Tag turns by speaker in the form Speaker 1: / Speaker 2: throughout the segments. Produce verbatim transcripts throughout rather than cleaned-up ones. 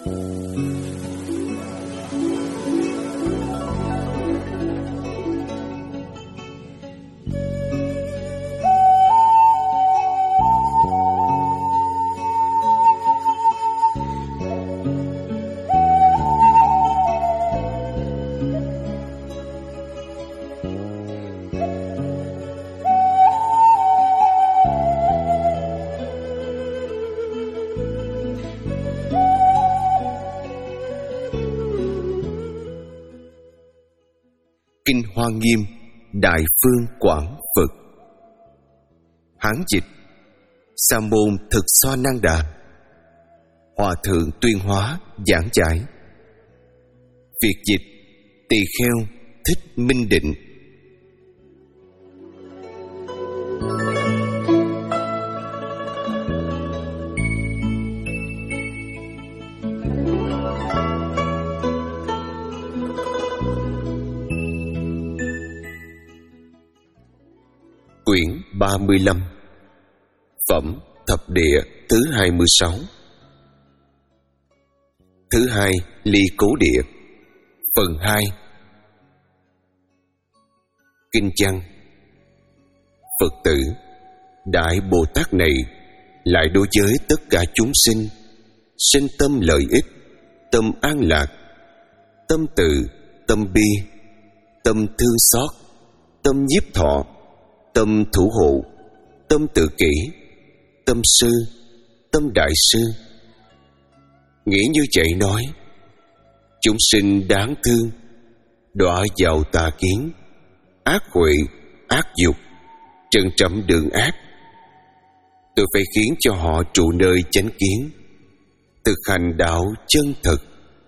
Speaker 1: Kinh Hoa Nghiêm Đại Phương Quảng Phật. Hán dịch Sa môn Thực Xoa Năng Đà. Hòa thượng Tuyên Hóa giảng giải. Việt dịch Tỳ Kheo Thích Minh Định. Quyển ba mươi lăm. Phẩm Thập Địa thứ hai mươi sáu. Thứ hai Ly Cố Địa. Phần hai. Kinh văn. Phật tử, Đại Bồ Tát này lại đối với tất cả chúng sinh sinh tâm lợi ích, tâm an lạc, tâm từ, tâm bi, tâm thương xót, tâm nhiếp thọ, tâm thủ hộ, tâm tự kỷ, tâm sư, tâm đại sư. Nghĩ như vậy nói: chúng sinh đáng thương, đọa vào tà kiến, ác huệ, ác dục, trần trẫm đường ác. Tôi phải khiến cho họ trụ nơi chánh kiến, thực hành đạo chân thực.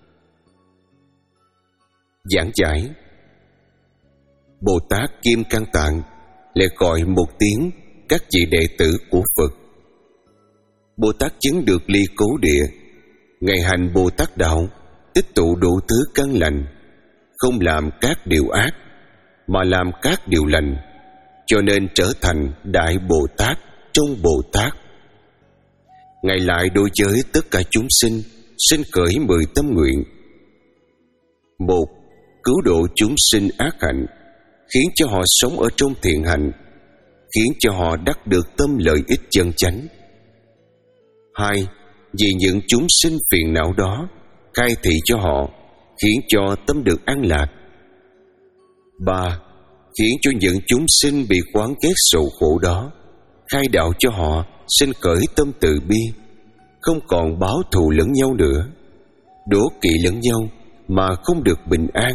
Speaker 1: Giảng giải. Bồ Tát Kim Cang Tạng lại gọi một tiếng các vị đệ tử của Phật. Bồ Tát chứng được ly cố địa, ngày hành Bồ Tát đạo, tích tụ đủ thứ căn lành, không làm các điều ác mà làm các điều lành, cho nên trở thành Đại Bồ Tát trong Bồ Tát. Ngài lại đối với tất cả chúng sinh sinh khởi mười tâm nguyện. Một, cứu độ chúng sinh ác hạnh, khiến cho họ sống ở trong thiện hạnh, khiến cho họ đắc được tâm lợi ích chân chánh. Hai, vì những chúng sinh phiền não đó, khai thị cho họ, khiến cho tâm được an lạc. Ba, khiến cho những chúng sinh bị quán ghét sầu khổ đó, khai đạo cho họ sinh khởi tâm từ bi, không còn báo thù lẫn nhau nữa, đố kỵ lẫn nhau mà không được bình an.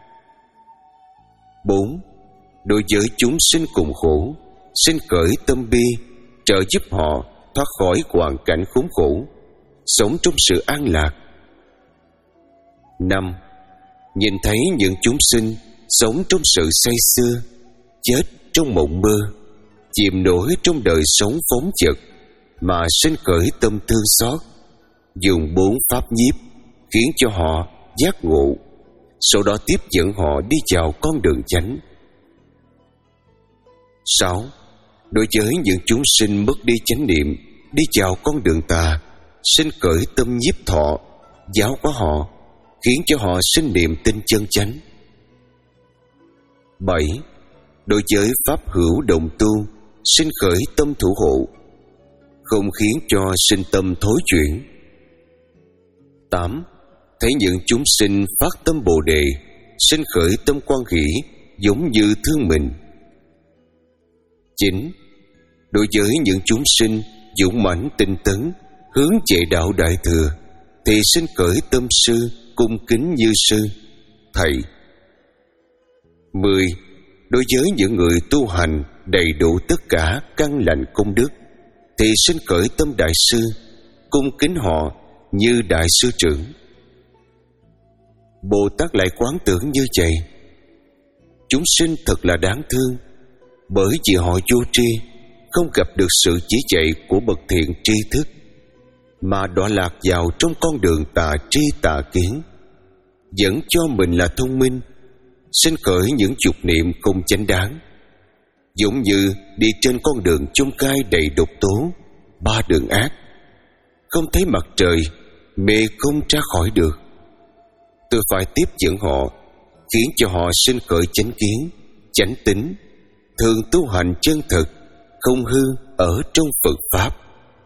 Speaker 1: Bốn, đối với chúng sinh cùng khổ, sinh khởi tâm bi, trợ giúp họ thoát khỏi hoàn cảnh khốn khổ, sống trong sự an lạc. Năm, nhìn thấy những chúng sinh sống trong sự say sưa, chết trong mộng mơ, chìm nổi trong đời sống phóng dật, mà sinh khởi tâm thương xót, dùng bốn pháp nhiếp khiến cho họ giác ngộ, sau đó tiếp dẫn họ đi vào con đường chánh. Sáu, đối với những chúng sinh mất đi chánh niệm, đi vào con đường tà, sinh khởi tâm nhiếp thọ, giáo hóa họ, khiến cho họ sinh niệm tin chân chánh. Bảy, đối với pháp hữu đồng tu, sinh khởi tâm thủ hộ, không khiến cho sinh tâm thối chuyển. Tám, thấy những chúng sinh phát tâm Bồ Đề, sinh khởi tâm quan hỷ, giống như thương mình. Chín, đối với những chúng sinh dũng mãnh tinh tấn, hướng về đạo Đại Thừa, thì sinh khởi tâm sư, cung kính như sư, thầy. Mười, đối với những người tu hành đầy đủ tất cả căn lành công đức, thì sinh khởi tâm đại sư, cung kính họ như đại sư trưởng. Bồ Tát lại quán tưởng như vậy: chúng sinh thật là đáng thương, bởi vì họ vô tri, không gặp được sự chỉ dạy của bậc thiện tri thức, mà đọa lạc vào trong con đường tà tri tà kiến, dẫn cho mình là thông minh, sinh khởi những dục niệm không chánh đáng, giống như đi trên con đường chông gai đầy độc tố, ba đường ác, không thấy mặt trời mê không ra khỏi được. Tôi phải tiếp dẫn họ, khiến cho họ sinh khởi chánh kiến, chánh tín, thường tu hành chân thực, không hư ở trong Phật Pháp.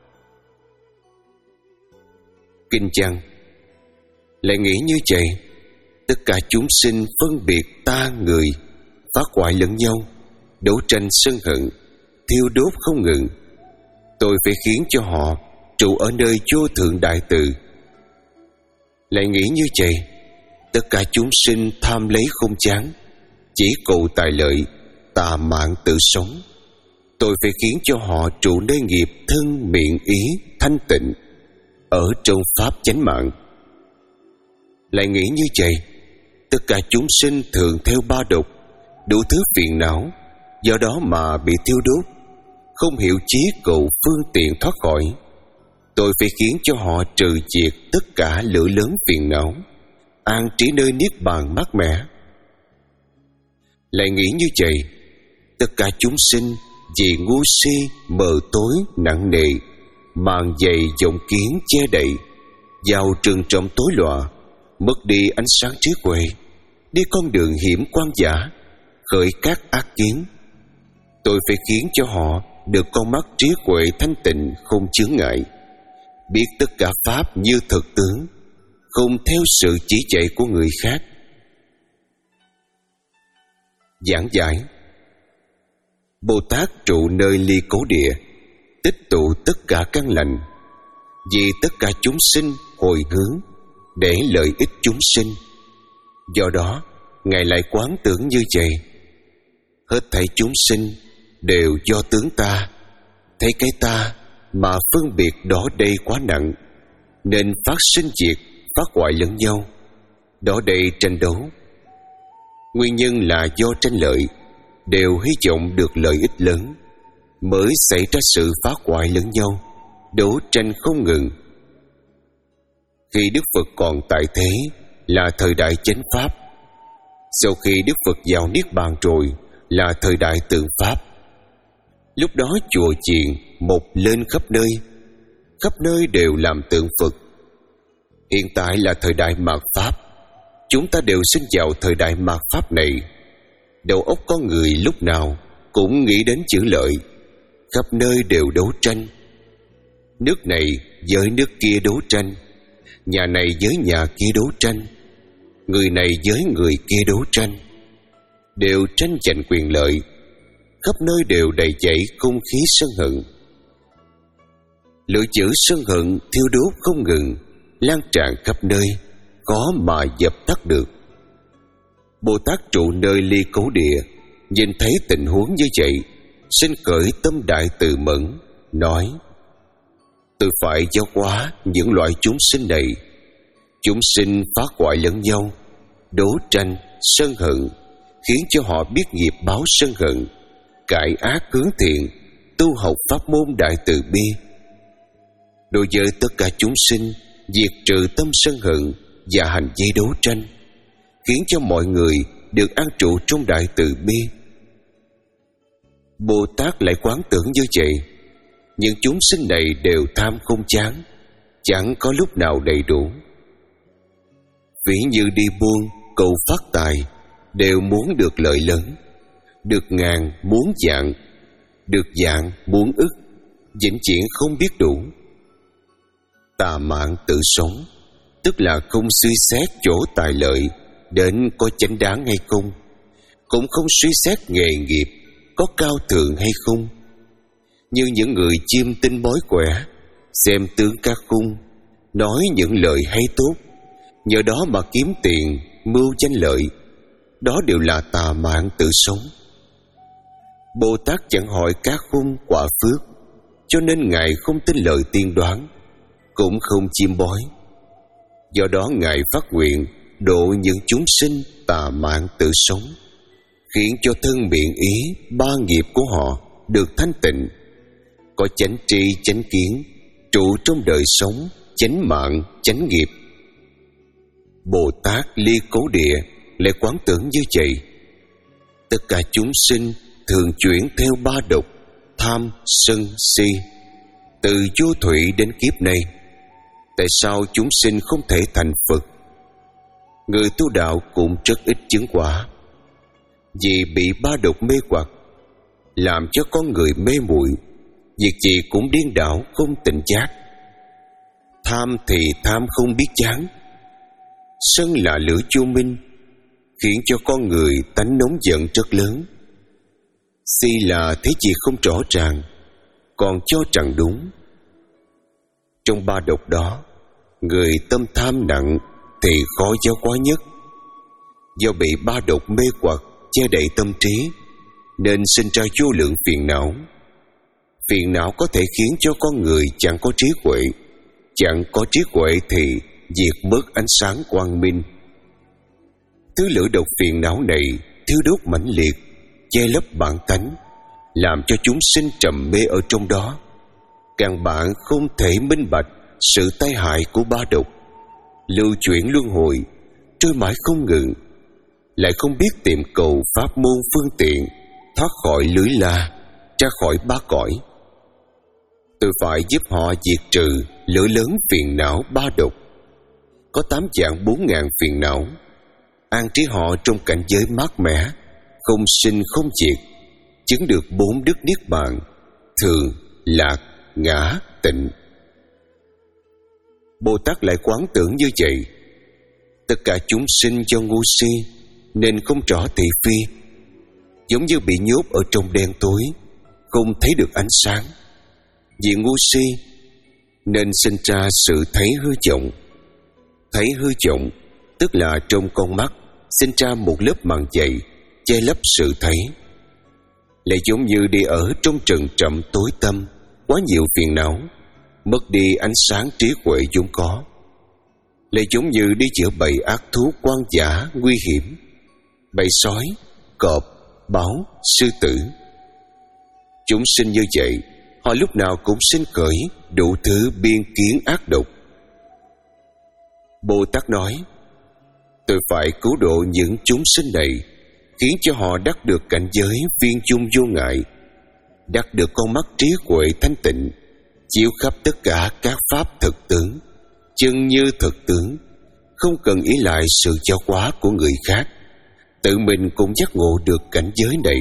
Speaker 1: Kinh văn lại nghĩ như vậy: tất cả chúng sinh phân biệt ta người, phá hoại lẫn nhau, đấu tranh sân hận, thiêu đốt không ngừng. Tôi phải khiến cho họ trụ ở nơi vô thượng đại từ. Lại nghĩ như vậy: tất cả chúng sinh tham lấy không chán, chỉ cầu tài lợi, tà mạng tự sống. Tôi phải khiến cho họ trụ nơi nghiệp thân miệng ý thanh tịnh, ở trong pháp chánh mạng. Lại nghĩ như vậy: tất cả chúng sinh thường theo ba độc, đủ thứ phiền não, do đó mà bị thiêu đốt, không hiểu chí cầu phương tiện thoát khỏi. Tôi phải khiến cho họ trừ diệt tất cả lửa lớn phiền não, an trí nơi niết bàn mát mẻ. Lại nghĩ như vậy: tất cả chúng sinh vì ngu si mờ tối nặng nề, màn dày vọng kiến che đậy, vào rừng trong tối lòa, mất đi ánh sáng trí huệ, đi con đường hiểm quan giả, khởi các ác kiến. Tôi phải khiến cho họ được con mắt trí huệ thanh tịnh không chướng ngại, biết tất cả pháp như thực tướng, không theo sự chỉ dạy của người khác. Giảng giải: Bồ Tát trụ nơi ly cố địa, tích tụ tất cả căn lành, vì tất cả chúng sinh hồi hướng để lợi ích chúng sinh. Do đó Ngài lại quán tưởng như vậy: hết thảy chúng sinh đều do tướng ta, thấy cái ta mà phân biệt đó đây quá nặng, nên phát sinh diệt, phá hoại lẫn nhau, đó đây tranh đấu. Nguyên nhân là do tranh lợi, đều hy vọng được lợi ích lớn, mới xảy ra sự phá hoại lẫn nhau, đấu tranh không ngừng. Khi Đức Phật còn tại thế là thời đại chánh pháp, sau khi Đức Phật vào niết bàn rồi là thời đại tượng pháp. Lúc đó chùa chiền mọc lên khắp nơi, khắp nơi đều làm tượng Phật. Hiện tại là thời đại mạt pháp, chúng ta đều sinh vào thời đại mạt pháp này. Đầu óc con người lúc nào cũng nghĩ đến chữ lợi, khắp nơi đều đấu tranh. Nước này với nước kia đấu tranh, nhà này với nhà kia đấu tranh, người này với người kia đấu tranh, đều tranh giành quyền lợi. Khắp nơi đều đầy dẫy không khí sân hận. Lửa chữ sân hận thiêu đốt không ngừng, lan tràn khắp nơi, khó mà dập tắt được. Bồ Tát trụ nơi ly cấu địa, nhìn thấy tình huống như vậy, sinh khởi tâm đại từ mẫn, nói: tôi phải giáo hóa những loại chúng sinh này. Chúng sinh phá hoại lẫn nhau, đấu tranh, sân hận, khiến cho họ biết nghiệp báo sân hận, cải ác hướng thiện, tu học pháp môn đại từ bi. Đối với tất cả chúng sinh, diệt trừ tâm sân hận và hành vi đấu tranh, khiến cho mọi người được an trụ trong đại từ bi. Bồ Tát lại quán tưởng như vậy: những chúng sinh này đều tham không chán, chẳng có lúc nào đầy đủ. Ví như đi buôn cầu phát tài, đều muốn được lợi lớn, được ngàn muốn vạn, được vạn muốn ức, vĩnh viễn không biết đủ. Tà mạng tự sống, tức là không suy xét chỗ tài lợi đến có chánh đáng hay không, cũng không suy xét nghề nghiệp có cao thượng hay không. Như những người chiêm tinh bói quẻ, xem tướng ca khung, nói những lời hay tốt, nhờ đó mà kiếm tiền, mưu danh lợi, đó đều là tà mạng tự sống. Bồ Tát chẳng hỏi các khung quả phước, cho nên Ngài không tin lời tiên đoán, cũng không chiêm bói. Do đó Ngài phát nguyện độ những chúng sinh tà mạng tự sống, khiến cho thân miệng ý ba nghiệp của họ được thanh tịnh, có chánh tri chánh kiến, trụ trong đời sống chánh mạng chánh nghiệp. Bồ Tát ly cố địa lại quán tưởng như vậy: tất cả chúng sinh thường chuyển theo ba độc, tham sân si, từ vô thủy đến kiếp này. tại sao chúng sinh không thể thành Phật? Người tu đạo cũng rất ít chứng quả, vì bị ba độc mê hoặc, làm cho con người mê muội, việc gì cũng điên đảo không tỉnh giác. Tham thì tham không biết chán, sân là lửa vô minh, khiến cho con người tánh nóng giận rất lớn. Si là thấy gì không rõ ràng, còn cho rằng đúng. Trong ba độc đó, người tâm tham nặng thì khó giáo hóa nhất. Do bị ba độc mê hoặc che đậy tâm trí, nên sinh ra vô lượng phiền não. Phiền não có thể khiến cho con người chẳng có trí huệ, chẳng có trí huệ thì diệt mất ánh sáng quang minh. Thứ lửa độc phiền não này thiêu đốt mãnh liệt, che lấp bản tánh, làm cho chúng sinh trầm mê ở trong đó. Càng bạn không thể minh bạch sự tai hại của ba độc, lưu chuyển luân hồi, trôi mãi không ngừng, lại không biết tìm cầu pháp môn phương tiện thoát khỏi lưới la, ra khỏi ba cõi. Tôi phải giúp họ diệt trừ lửa lớn phiền não ba độc. Có tám dạng bốn ngàn phiền não, an trí họ trong cảnh giới mát mẻ, không sinh không diệt, chứng được bốn đức niết bàn: thường, lạc, ngã, tịnh. Bồ Tát lại quán tưởng như vậy: tất cả chúng sinh do ngu si nên không rõ thị phi, giống như bị nhốt ở trong đen tối, không thấy được ánh sáng. Vì ngu si nên sinh ra sự thấy hư vọng. Thấy hư vọng tức là trong con mắt sinh ra một lớp màn dày che lấp sự thấy, lại giống như đi ở trong rừng rậm tối tăm, quá nhiều phiền não, mất đi ánh sáng trí huệ vốn có. Lại giống như đi giữa bầy ác thú hoang dã nguy hiểm, bầy sói, cọp, báo, sư tử. Chúng sinh như vậy, họ lúc nào cũng sinh khởi đủ thứ biên kiến ác độc. Bồ Tát nói: tôi phải cứu độ những chúng sinh này, khiến cho họ đắc được cảnh giới viên chung vô ngại, đắc được con mắt trí huệ thanh tịnh, chiếu khắp tất cả các pháp thực tướng, chân như thực tướng, không cần ý lại sự giáo hóa của người khác, tự mình cũng giác ngộ được cảnh giới này.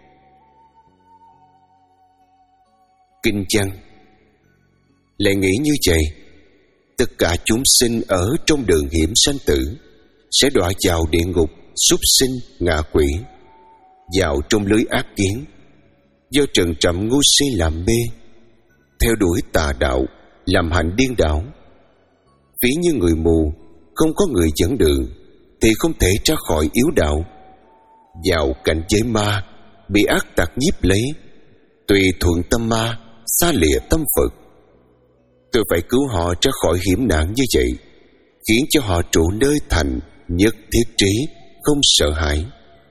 Speaker 1: Kinh văn lại nghĩ như vậy: tất cả chúng sinh ở trong đường hiểm sanh tử sẽ đọa vào địa ngục, súc sinh, ngạ quỷ, vào trong lưới ác kiến, do trần trầm ngu si làm mê, theo đuổi tà đạo, làm hạnh điên đảo. Ví như người mù, không có người dẫn đường thì không thể ra khỏi yếu đạo, vào cảnh giới ma, bị ác tặc nhiếp lấy, tùy thuận tâm ma, xa lìa tâm Phật. Tôi phải cứu họ ra khỏi hiểm nạn như vậy, khiến cho họ trụ nơi thành nhất thiết trí, không sợ hãi.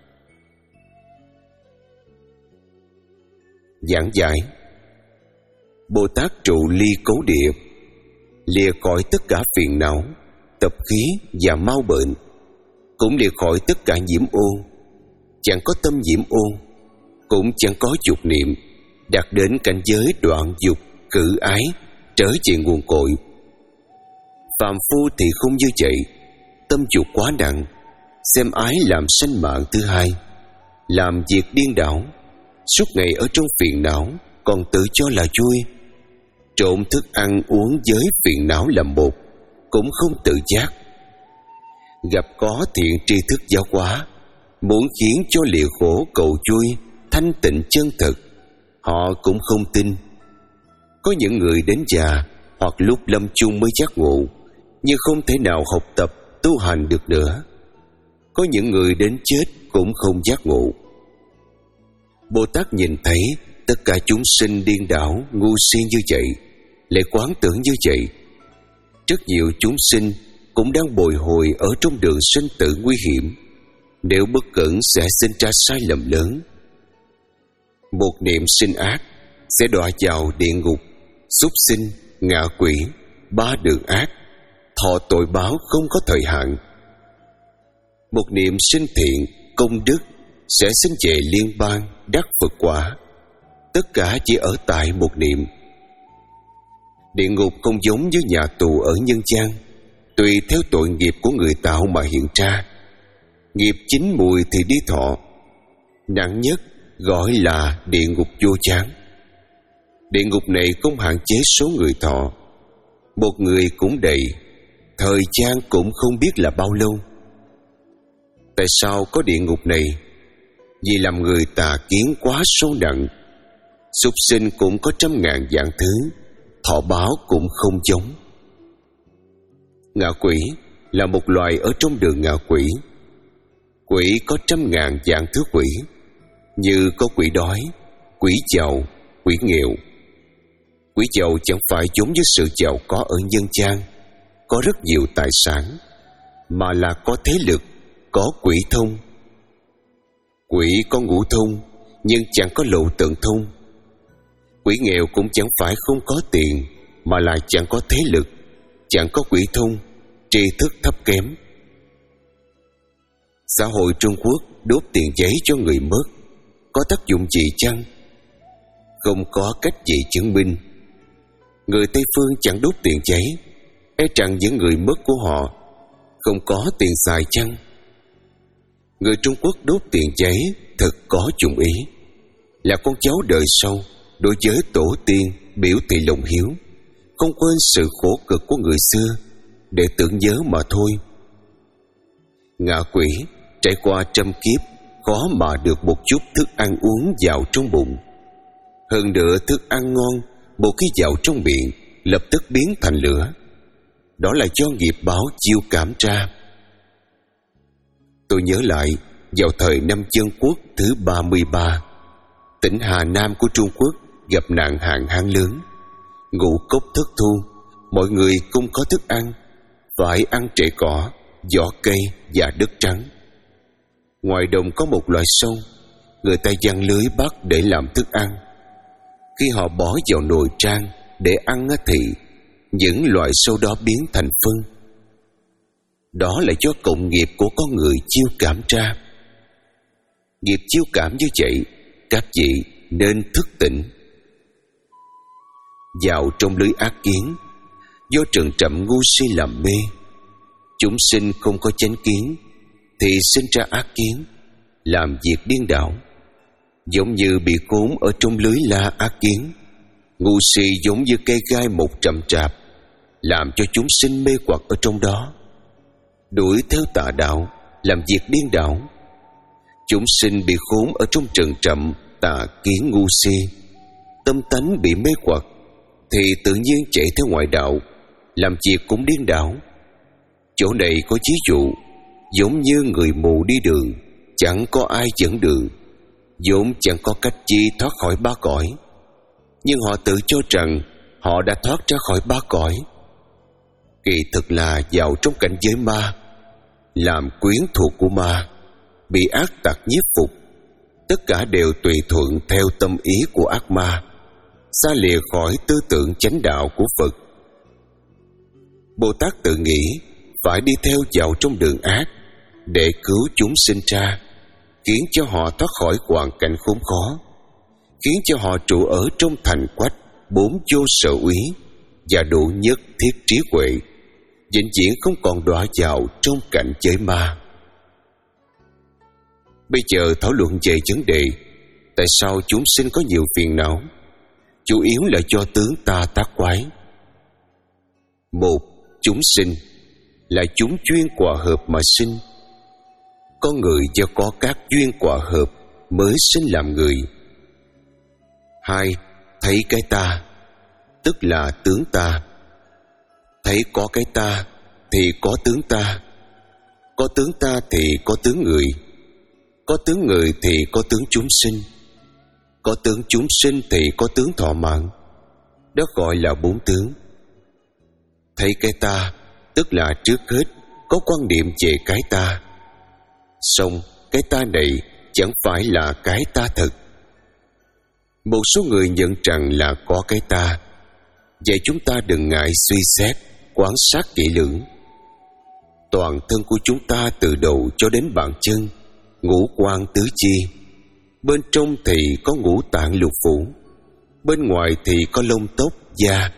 Speaker 1: Giảng giải: Bồ Tát trụ ly cấu địa, lìa khỏi tất cả phiền não, tập khí và mau bệnh, cũng lìa khỏi tất cả nhiễm ô, chẳng có tâm nhiễm ô, cũng chẳng có dục niệm, đạt đến cảnh giới đoạn dục, cử ái, trở về nguồn cội. Phàm phu thì không như vậy, tâm dục quá nặng, xem ái làm sanh mạng thứ hai, làm việc điên đảo, suốt ngày ở trong phiền não, còn tự cho là vui, trộn thức ăn uống với phiền não làm một, cũng không tự giác. Gặp có thiện tri thức giáo hóa, muốn khiến cho lìa khổ cầu vui, thanh tịnh chân thực, họ cũng không tin. Có những người đến già hoặc lúc lâm chung mới giác ngộ, nhưng không thể nào học tập tu hành được nữa. Có những người đến chết cũng không giác ngộ. Bồ Tát nhìn thấy tất cả chúng sinh điên đảo, ngu si như vậy, lại quán tưởng như vậy. Rất nhiều chúng sinh cũng đang bồi hồi ở trong đường sinh tử nguy hiểm, nếu bất cẩn sẽ sinh ra sai lầm lớn. Một niệm sinh ác sẽ đọa vào địa ngục, súc sinh, ngạ quỷ, ba đường ác, thọ tội báo không có thời hạn. Một niệm sinh thiện, công đức sẽ sinh về liên bang, đắc Phật quả. Tất cả chỉ ở tại một niệm. Địa ngục không giống với nhà tù ở nhân gian, tùy theo tội nghiệp của người tạo mà hiện ra. Nghiệp chín mùi thì đi thọ. Nặng nhất gọi là địa ngục vô chán. Địa ngục này không hạn chế số người thọ. Một người cũng đầy, thời gian cũng không biết là bao lâu. Tại sao có địa ngục này? Vì làm người tà kiến quá số nặng. Súc sinh cũng có trăm ngàn dạng thứ, thọ báo cũng không giống. Ngạ quỷ là một loài ở trong đường ngạ quỷ. Quỷ có trăm ngàn dạng thứ quỷ, như có quỷ đói, quỷ giàu, quỷ nghèo. Quỷ giàu chẳng phải giống với sự giàu có ở nhân gian, có rất nhiều tài sản, mà là có thế lực, có quỷ thông. Quỷ có ngũ thông, nhưng chẳng có lộ tượng thông. Quỷ nghèo cũng chẳng phải không có tiền, mà là chẳng có thế lực, chẳng có quỷ thông, tri thức thấp kém. Xã hội Trung Quốc đốt tiền giấy cho người mất, có tác dụng gì chăng? Không có cách gì chứng minh. Người Tây Phương chẳng đốt tiền giấy, e rằng những người mất của họ không có tiền xài chăng? Người Trung Quốc đốt tiền giấy thật có dụng ý, là con cháu đời sau đối với tổ tiên biểu thị lòng hiếu, không quên sự khổ cực của người xưa để tưởng nhớ mà thôi. Ngạ quỷ trải qua trăm kiếp khó mà được một chút thức ăn uống vào trong bụng. Hơn nữa thức ăn ngon, một khi vào trong miệng lập tức biến thành lửa. Đó là do nghiệp báo chiêu cảm ra. Tôi nhớ lại, vào thời năm Dân Quốc thứ ba mươi ba, tỉnh Hà Nam của Trung Quốc gặp nạn hạn hán lớn, ngũ cốc thất thu, mọi người không có thức ăn, phải ăn trệ cỏ, vỏ cây và đất trắng. Ngoài đồng có một loài sâu, người ta giăng lưới bắt để làm thức ăn. Khi họ bỏ vào nồi trang để ăn thì những loại sâu đó biến thành phân. Đó là do cộng nghiệp của con người chiêu cảm ra. Nghiệp chiêu cảm như vậy, các vị nên thức tỉnh. Vào trong lưới ác kiến, do trần trậm ngu si làm mê, chúng sinh không có chánh kiến thì sinh ra ác kiến, làm việc điên đảo, giống như bị khốn ở trong lưới la ác kiến. Ngu si giống như cây gai một trầm trạp, làm cho chúng sinh mê hoặc ở trong đó, đuổi theo tà đạo, làm việc điên đảo. Chúng sinh bị khốn ở trong trần trậm tà kiến ngu si, tâm tánh bị mê hoặc, thì tự nhiên chạy theo ngoại đạo, làm việc cũng điên đảo. Chỗ này có ví dụ giống như người mù đi đường, chẳng có ai dẫn đường, vốn chẳng có cách chi thoát khỏi ba cõi, nhưng họ tự cho rằng họ đã thoát ra khỏi ba cõi. Kỳ thực là vào trong cảnh giới ma, làm quyến thuộc của ma, bị ác tặc nhiếp phục. Tất cả đều tùy thuận theo tâm ý của ác ma, xa lìa khỏi tư tưởng chánh đạo của Phật. Bồ Tát tự nghĩ phải đi theo vào trong đường ác để cứu chúng sinh ra, khiến cho họ thoát khỏi hoàn cảnh khốn khó, khiến cho họ trụ ở trong thành quách bốn vô sở úy và độ nhất thiết trí huệ, vĩnh viễn không còn đọa vào trong cảnh giới ma. Bây giờ thảo luận về vấn đề tại sao chúng sinh có nhiều phiền não, chủ yếu là do tướng ta tác quái. Một, chúng sinh là chúng duyên quả hợp mà sinh. Con người do có các duyên quả hợp mới sinh làm người. Hai, thấy cái ta, tức là tướng ta. Thấy có cái ta thì có tướng ta, có tướng ta thì có tướng người, có tướng người thì có tướng chúng sinh, có tướng chúng sinh thì có tướng thọ mạng. Đó gọi là bốn tướng. Thấy cái ta tức là trước hết có quan niệm về cái ta, song cái ta này chẳng phải là cái ta thật. Một số người nhận rằng là có cái ta, vậy chúng ta đừng ngại suy xét, quan sát kỹ lưỡng. Toàn thân của chúng ta từ đầu cho đến bàn chân, ngũ quan tứ chi. Bên trong thì có ngũ tạng lục phủ, bên ngoài thì có lông tóc, da,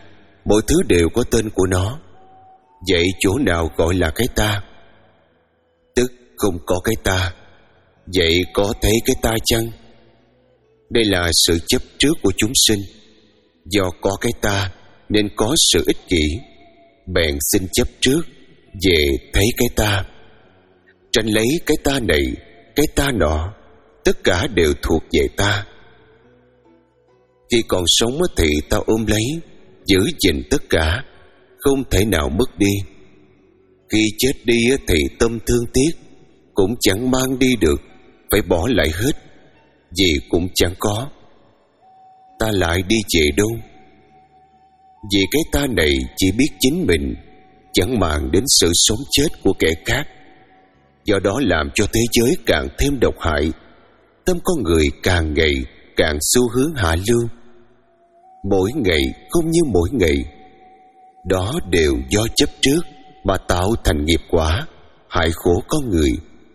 Speaker 1: Mỗi thứ đều có tên của nó. Vậy chỗ nào gọi là cái ta? Tức không có cái ta. Vậy có thấy cái ta chăng? Đây là sự chấp trước của chúng sinh. Do có cái ta nên có sự ích kỷ, bèn xin chấp trước về thấy cái ta. Tranh lấy cái ta này, cái ta nọ, tất cả đều thuộc về ta. Khi còn sống thì ta ôm lấy, giữ gìn tất cả, không thể nào mất đi. Khi chết đi thì tâm thương tiếc, cũng chẳng mang đi được, phải bỏ lại hết, vì cũng chẳng có. Ta lại đi về đâu? Vì cái ta này chỉ biết chính mình, chẳng màng đến sự sống chết của kẻ khác. Do đó làm cho thế giới càng thêm độc hại, tâm con người càng ngày càng xu hướng hạ lưu. Mỗi ngày không như mỗi ngày. Đó đều do chấp trước mà tạo thành nghiệp quả, hại khổ con người.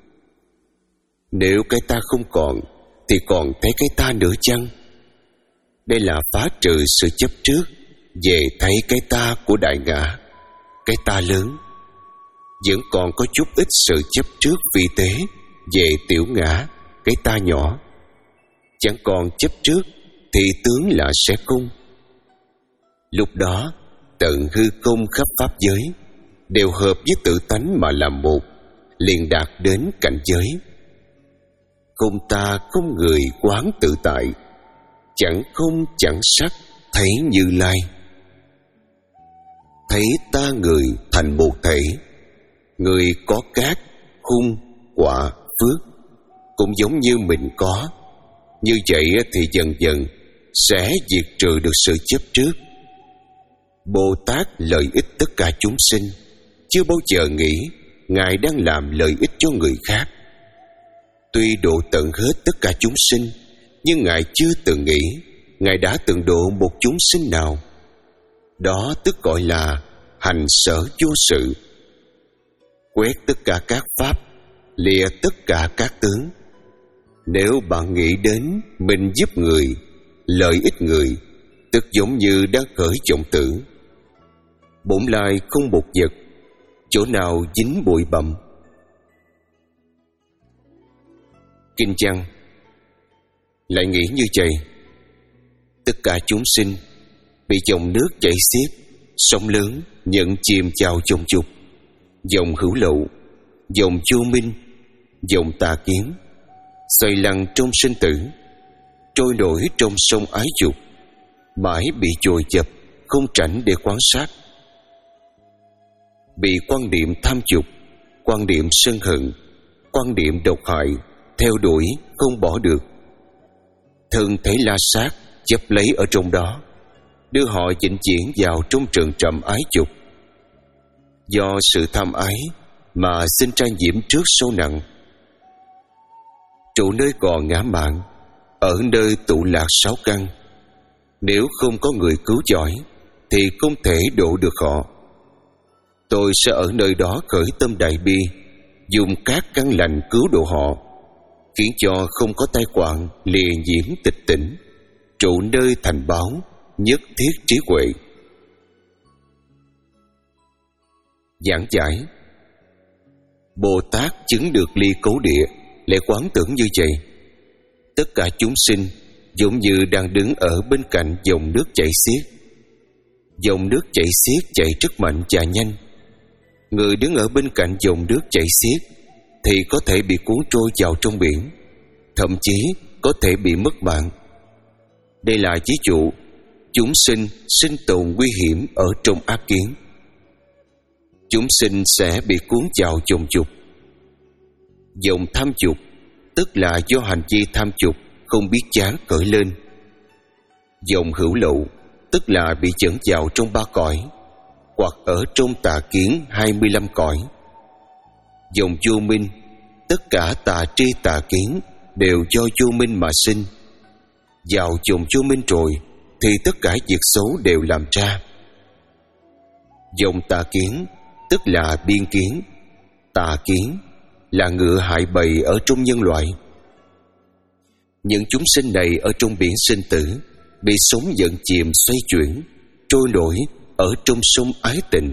Speaker 1: Nếu cái ta không còn thì còn thấy cái ta nữa chăng? Đây là phá trừ sự chấp trước về thấy cái ta của đại ngã, cái ta lớn. Vẫn còn có chút ít sự chấp trước vi tế về tiểu ngã, cái ta nhỏ. Chẳng còn chấp trước thì tướng là sẽ không. Lúc đó tận hư không khắp pháp giới đều hợp với tự tánh mà làm một, liền đạt đến cảnh giới không ta không người quán tự tại, chẳng không chẳng sắc, thấy Như Lai. Thấy ta người thành một thể, người có cát, hung, quả, phước, cũng giống như mình có. Như vậy thì dần dần sẽ diệt trừ được sự chấp trước. Bồ Tát lợi ích tất cả chúng sinh, chưa bao giờ nghĩ Ngài đang làm lợi ích cho người khác. Tuy độ tận hết tất cả chúng sinh, nhưng Ngài chưa từng nghĩ Ngài đã từng độ một chúng sinh nào. Đó tức gọi là hành sở vô sự. Quét tất cả các pháp, lìa tất cả các tướng. Nếu bạn nghĩ đến mình giúp người, lợi ích người, tức giống như đang khởi vọng tưởng. Bổn lai không một vật, chỗ nào dính bụi bặm. Kinh văn lại nghĩ như vậy: tất cả chúng sinh bị dòng nước chảy xiết, sóng lớn nhận chìm chào chồng chục, dòng hữu lậu, dòng vô minh, dòng tà kiến, xoay lăn trong sinh tử, trôi nổi trong sông ái dục, mãi bị dồn dập, không rảnh để quan sát. Bị quan niệm tham dục, quan niệm sân hận, quan niệm độc hại theo đuổi không bỏ được. Thân thể la sát chấp lấy ở trong đó, đưa họ vĩnh viễn vào trong trần trầm ái dục. Do sự tham ái mà sinh ra nhiễm trước sâu nặng. Trụ nơi cò ngã mạn, ở nơi tụ lạc sáu căn. Nếu không có người cứu giỏi thì không thể độ được họ. Tôi sẽ ở nơi đó khởi tâm đại bi, dùng các căn lành cứu độ họ, khiến cho không có tai họa lìa nhiễm tịch tỉnh, trụ nơi thành báo, nhất thiết trí huệ. Giảng giải: Bồ Tát chứng được ly cấu địa lại quán tưởng như vậy. Tất cả chúng sinh giống như đang đứng ở bên cạnh dòng nước chảy xiết. Dòng nước chảy xiết chạy rất mạnh và nhanh. Người đứng ở bên cạnh dòng nước chảy xiết thì có thể bị cuốn trôi vào trong biển, thậm chí có thể bị mất mạng. Đây là ví dụ chúng sinh sinh tồn nguy hiểm ở trong ác kiến. Chúng sinh sẽ bị cuốn vào dòng dục. Dòng tham dục tức là do hành vi tham dục không biết chán khởi lên. Dòng hữu lậu tức là bị dẫn vào trong ba cõi, hoặc ở trong tà kiến hai mươi lăm cõi. Dòng vô minh, tất cả tà tri tà kiến đều do vô minh mà sinh. Vào dòng vô minh rồi thì tất cả việc xấu đều làm ra. Dòng tà kiến tức là biên kiến. Tà kiến là ngựa hại bầy ở trong nhân loại. Những chúng sinh này ở trong biển sinh tử bị sóng dẫn chìm xoay chuyển, trôi nổi, ở trong sông ái tình.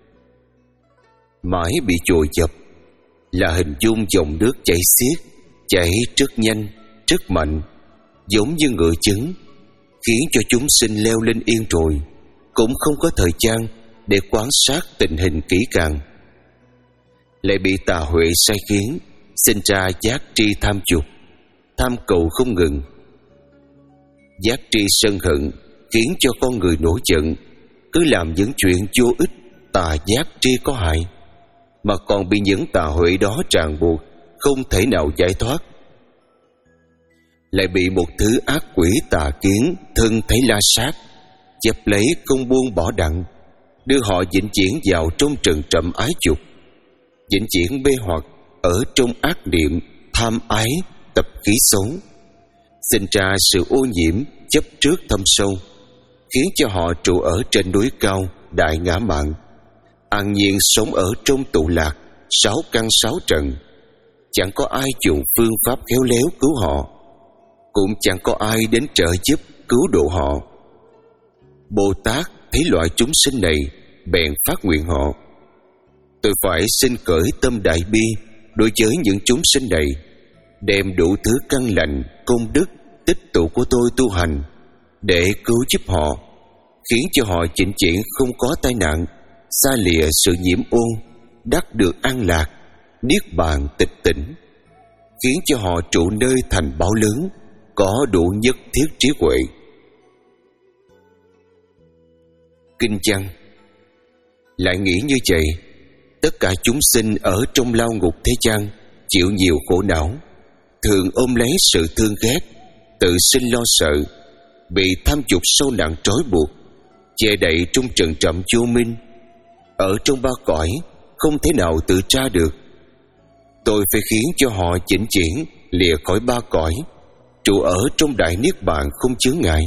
Speaker 1: Mãi bị chồi dập là hình dung dòng nước chảy xiết, chảy rất nhanh, rất mạnh, giống như ngựa chứng, khiến cho chúng sinh leo lên yên rồi cũng không có thời gian để quan sát tình hình kỹ càng. Lại bị tà huệ sai khiến, sinh ra giác tri tham dục, tham cầu không ngừng. Giác tri sân hận khiến cho con người nổi giận, cứ làm những chuyện vô ích. Tà giác tri có hại, mà còn bị những tà huệ đó ràng buộc, không thể nào giải thoát. Lại bị một thứ ác quỷ tà kiến thân thấy la sát, chẹp lấy không buông bỏ đặng, đưa họ vĩnh viễn vào trong trần trầm ái dục, vĩnh viễn mê hoặc ở trong ác niệm tham ái tập khí xấu, sinh ra sự ô nhiễm chấp trước thâm sâu, khiến cho họ trụ ở trên núi cao đại ngã mạn, an nhiên sống ở trong tụ lạc sáu căn sáu trần. Chẳng có ai dùng phương pháp khéo léo cứu họ, cũng chẳng có ai đến trợ giúp cứu độ họ. Bồ Tát thấy loại chúng sinh này, bèn phát nguyện họ: tôi phải xin cởi tâm đại bi đối với những chúng sinh này, đem đủ thứ căn lành công đức tích tụ của tôi tu hành để cứu giúp họ, khiến cho họ vĩnh viễn không có tai nạn, xa lìa sự nhiễm ô, đắc được an lạc, niết bàn tịch tỉnh, khiến cho họ trụ nơi thành bảo lớn, có đủ nhất thiết trí huệ. Kinh văn lại nghĩ như vậy: tất cả chúng sinh ở trong lao ngục thế gian chịu nhiều khổ não, thường ôm lấy sự thương ghét, tự sinh lo sợ, bị tham dục sâu nặng trói buộc, che đậy trong trần trầm vô minh, ở trong ba cõi không thể nào tự tra được. Tôi phải khiến cho họ vĩnh viễn lìa khỏi ba cõi, trụ ở trong đại niết bàn không chướng ngại.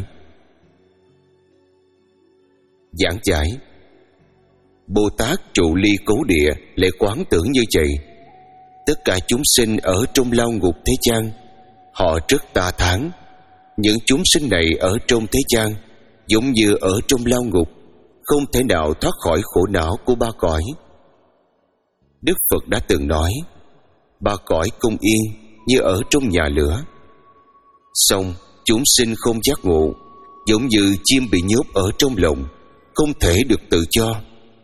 Speaker 1: Giảng giải: Bồ Tát trụ ly cố địa lại quán tưởng như vậy: tất cả chúng sinh ở trong lao ngục thế gian, họ rất tà thán. Những chúng sinh này ở trong thế gian giống như ở trong lao ngục, không thể nào thoát khỏi khổ não của ba cõi. Đức Phật đã từng nói: ba cõi không yên như ở trong nhà lửa. Song chúng sinh không giác ngộ, giống như chim bị nhốt ở trong lồng, không thể được tự do.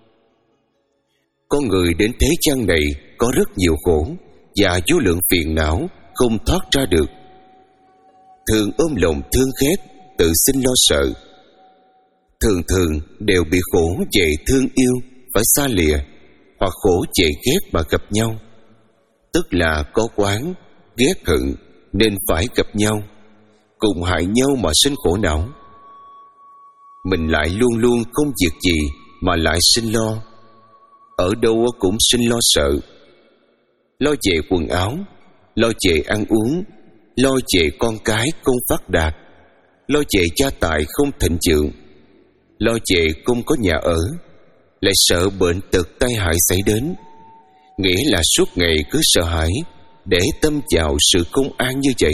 Speaker 1: Con người đến thế gian này có rất nhiều khổ và vô lượng phiền não không thoát ra được, thường ôm lòng thương ghét, tự sinh lo sợ, thường thường đều bị khổ về thương yêu phải xa lìa, hoặc khổ về ghét mà gặp nhau, tức là có oán ghét hận nên phải gặp nhau, cùng hại nhau mà sinh khổ não. Mình lại luôn luôn không việc gì mà lại sinh lo, ở đâu cũng sinh lo sợ, lo về quần áo, lo về ăn uống, lo về con cái không phát đạt, lo về gia tài không thịnh vượng, lo về không có nhà ở, lại sợ bệnh tật tai hại xảy đến, nghĩa là suốt ngày cứ sợ hãi, để tâm vào sự không an như vậy.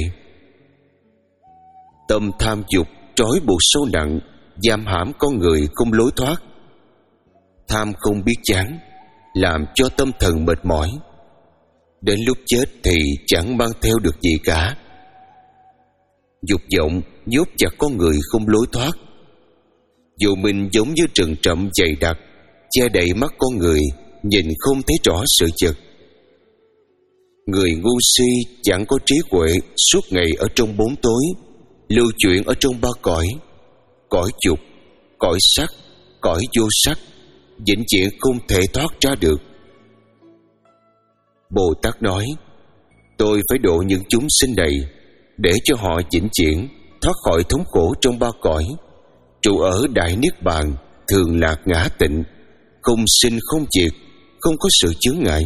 Speaker 1: Tâm tham dục trói buộc sâu nặng, giam hãm con người không lối thoát. Tham không biết chán, làm cho tâm thần mệt mỏi, đến lúc chết thì chẳng mang theo được gì cả. Dục vọng nhốt chặt con người không lối thoát. Dù mình giống như rừng rậm dày đặc, che đậy mắt con người, nhìn không thấy rõ sự vật. Người ngu si chẳng có trí huệ, suốt ngày ở trong bóng tối, lưu chuyển ở trong ba cõi: cõi dục, cõi sắc, cõi vô sắc, vĩnh viễn không thể thoát ra được. Bồ Tát nói: tôi phải độ những chúng sinh này, để cho họ vĩnh viễn thoát khỏi thống khổ trong ba cõi, trụ ở đại niết bàn thường lạc ngã tịnh, không sinh không diệt, không có sự chướng ngại.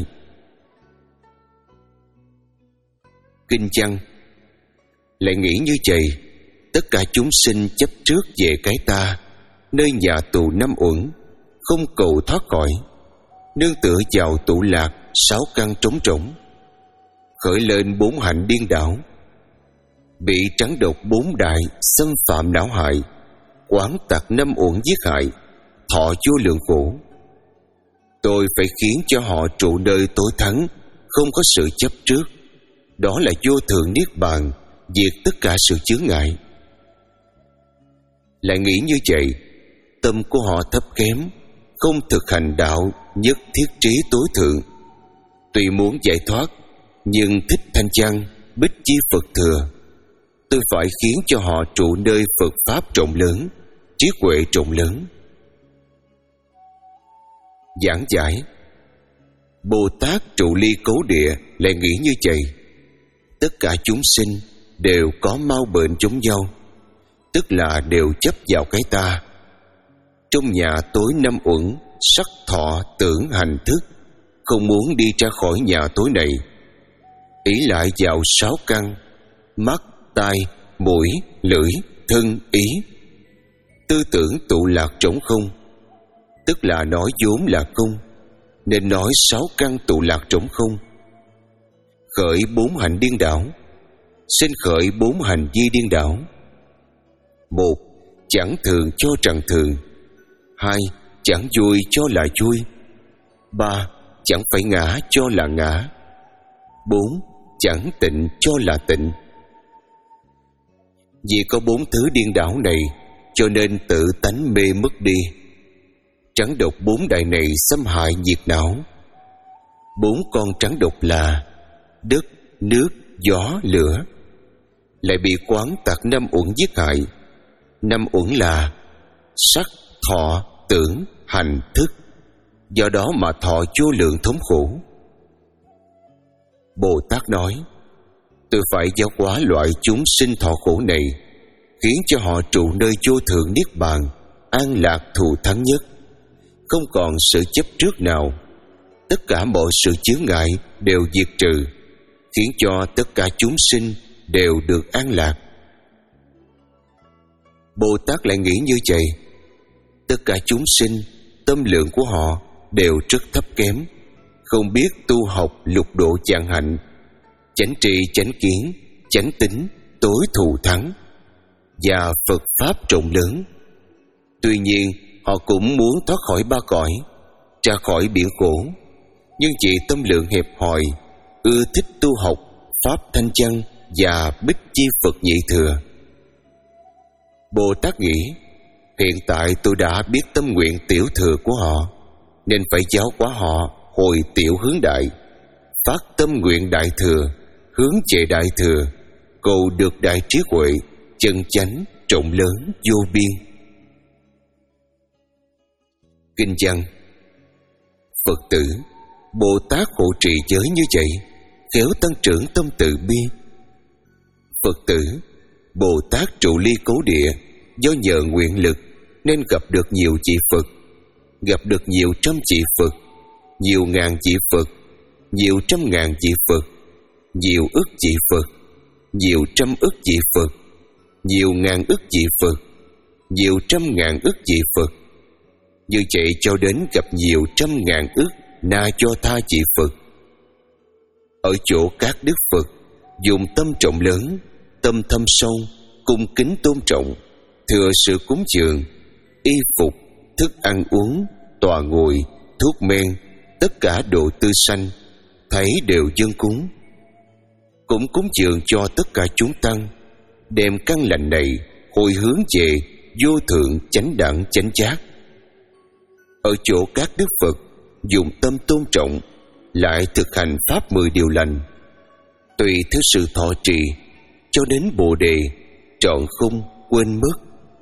Speaker 1: Kinh văn lại nghĩ như vậy: tất cả chúng sinh chấp trước về cái ta, nơi nhà tù năm uẩn, không cầu thoát khỏi, nương tựa vào tụ lạc sáu căn trống rỗng, khởi lên bốn hạnh điên đảo, bị trắng độc bốn đại xâm phạm não hại, quán tặc năm uẩn giết hại, thọ vô lượng khổ. Tôi phải khiến cho họ trụ nơi tối thắng, không có sự chấp trước. Đó là vô thượng niết bàn, diệt tất cả sự chướng ngại. Lại nghĩ như vậy, tâm của họ thấp kém, không thực hành đạo nhất thiết trí tối thượng. Tuy muốn giải thoát, nhưng thích thanh văn, bích chi Phật thừa. Tôi phải khiến cho họ trụ nơi Phật Pháp rộng lớn, trí huệ rộng lớn. Giảng giải. Bồ Tát trụ ly cấu địa lại nghĩ như vậy: tất cả chúng sinh đều có mau bệnh giống nhau, tức là đều chấp vào cái ta. Trong nhà tối năm uẩn, sắc thọ tưởng hành thức, không muốn đi ra khỏi nhà tối này. Ý lại vào sáu căn: mắt, tai, mũi, lưỡi, thân, ý. Tư tưởng tụ lạc trống không, tức là nói vốn là không, nên nói sáu căn tụ lạc trống không. Khởi bốn hành điên đảo, sinh khởi bốn hành vi điên đảo. Một, chẳng thường cho rằng thường. Hai, chẳng vui cho là vui. Ba, chẳng phải ngã cho là ngã. Bốn, chẳng tịnh cho là tịnh. Vì có bốn thứ điên đảo này, cho nên tự tánh mê mất đi. Trắng độc bốn đại này xâm hại nhiệt não. Bốn con trắng độc là đất, nước, gió, lửa, lại bị quán tặc năm uẩn giết hại. Năm uẩn là sắc, thọ, tưởng, hành, thức. Do đó mà thọ vô lượng thống khổ. Bồ Tát nói: tôi phải giáo hóa loại chúng sinh thọ khổ này, khiến cho họ trụ nơi vô thượng niết bàn, an lạc thù thắng nhất, không còn sự chấp trước nào. Tất cả mọi sự chướng ngại đều diệt trừ, khiến cho tất cả chúng sinh đều được an lạc. Bồ Tát lại nghĩ như vậy: tất cả chúng sinh, tâm lượng của họ đều rất thấp kém, không biết tu học lục độ vạn hạnh, chánh tri chánh kiến, chánh tín, tối thù thắng và Phật Pháp rộng lớn. Tuy nhiên họ cũng muốn thoát khỏi ba cõi, ra khỏi biển khổ, nhưng vì tâm lượng hẹp hòi, ưa thích tu học Pháp thanh văn và bích chi Phật nhị thừa. Bồ Tát nghĩ: hiện tại tôi đã biết tâm nguyện tiểu thừa của họ, nên phải giáo hóa họ hồi tiểu hướng đại, phát tâm nguyện đại thừa, hướng về đại thừa, cầu được đại trí huệ, chân chánh, rộng lớn, vô biên. Kinh văn. Phật tử, Bồ Tát hộ trì giới như vậy, khéo tăng trưởng tâm từ bi. Phật tử, Bồ Tát trụ ly cấu địa, do nhờ nguyện lực nên gặp được nhiều vị Phật, gặp được nhiều trăm vị Phật, nhiều ngàn vị Phật, nhiều trăm ngàn vị Phật, nhiều ức vị Phật, nhiều trăm ức vị Phật, nhiều ngàn ức vị Phật, nhiều trăm ngàn ức vị Phật. Như vậy cho đến gặp nhiều trăm ngàn ức na cho tha vị Phật. Ở chỗ các đức Phật, dùng tâm trọng lớn, tâm thâm sâu, cung kính tôn trọng, thừa sự cúng dường, y phục, thức ăn uống, tọa ngồi, thuốc men, tất cả đồ tư sanh, thấy đều dâng cúng. Cũng cúng dường cho tất cả chúng tăng, đem căn lành này hồi hướng về vô thượng chánh đẳng chánh giác. Ở chỗ các đức Phật, dùng tâm tôn trọng, lại thực hành pháp mười điều lành, tùy theo sự thọ trì, cho đến Bồ đề trọn không quên mất.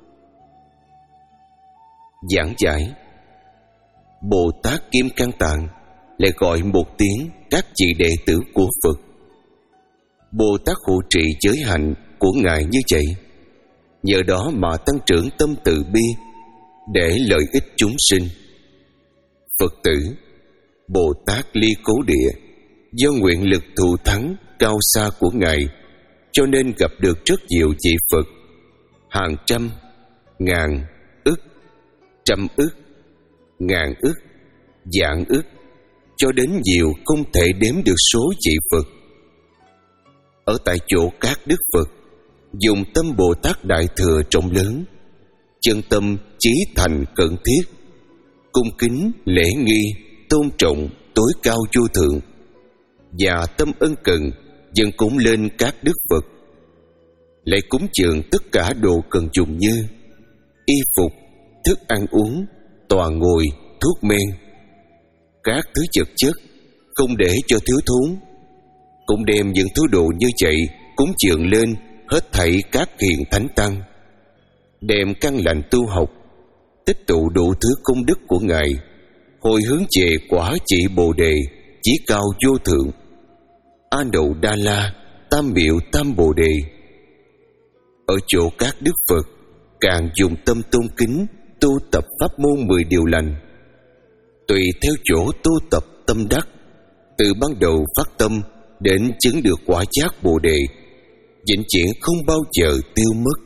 Speaker 1: Giảng giải. Bồ Tát Kim Cang Tạng lại gọi một tiếng các vị đệ tử của Phật. Bồ Tát hộ trì giới hạnh của Ngài như vậy, nhờ đó mà tăng trưởng tâm từ bi để lợi ích chúng sinh. Phật tử, Bồ Tát ly cấu địa, do nguyện lực thù thắng cao xa của Ngài, cho nên gặp được rất nhiều vị Phật, hàng trăm, ngàn, ức, trăm ức, ngàn ức, vạn ức, cho đến nhiều không thể đếm được số vị Phật. Ở tại chỗ các đức Phật, dùng tâm Bồ Tát Đại Thừa rộng lớn, chân tâm chí thành cận thiết, cung kính, lễ nghi, tôn trọng, tối cao vô thượng, và tâm ân cần dâng cúng lên các đức Phật. Lại cúng dường tất cả đồ cần dùng như y phục, thức ăn uống, tọa ngồi, thuốc men, các thứ vật chất, không để cho thiếu thốn. Cũng đem những thứ đồ như vậy cúng dường lên hết thảy các hiền thánh tăng, đem căn lành tu học, tích tụ đủ thứ công đức của Ngài, hồi hướng về quả chỉ Bồ Đề chí cao vô thượng, A Nậu Đa La Tam Miệu Tam Bồ Đề. Ở chỗ các đức Phật càng dùng tâm tôn kính tu tập pháp môn mười điều lành, tùy theo chỗ tu tập tâm đắc, từ ban đầu phát tâm đến chứng được quả giác Bồ Đề, vĩnh viễn không bao giờ tiêu mất.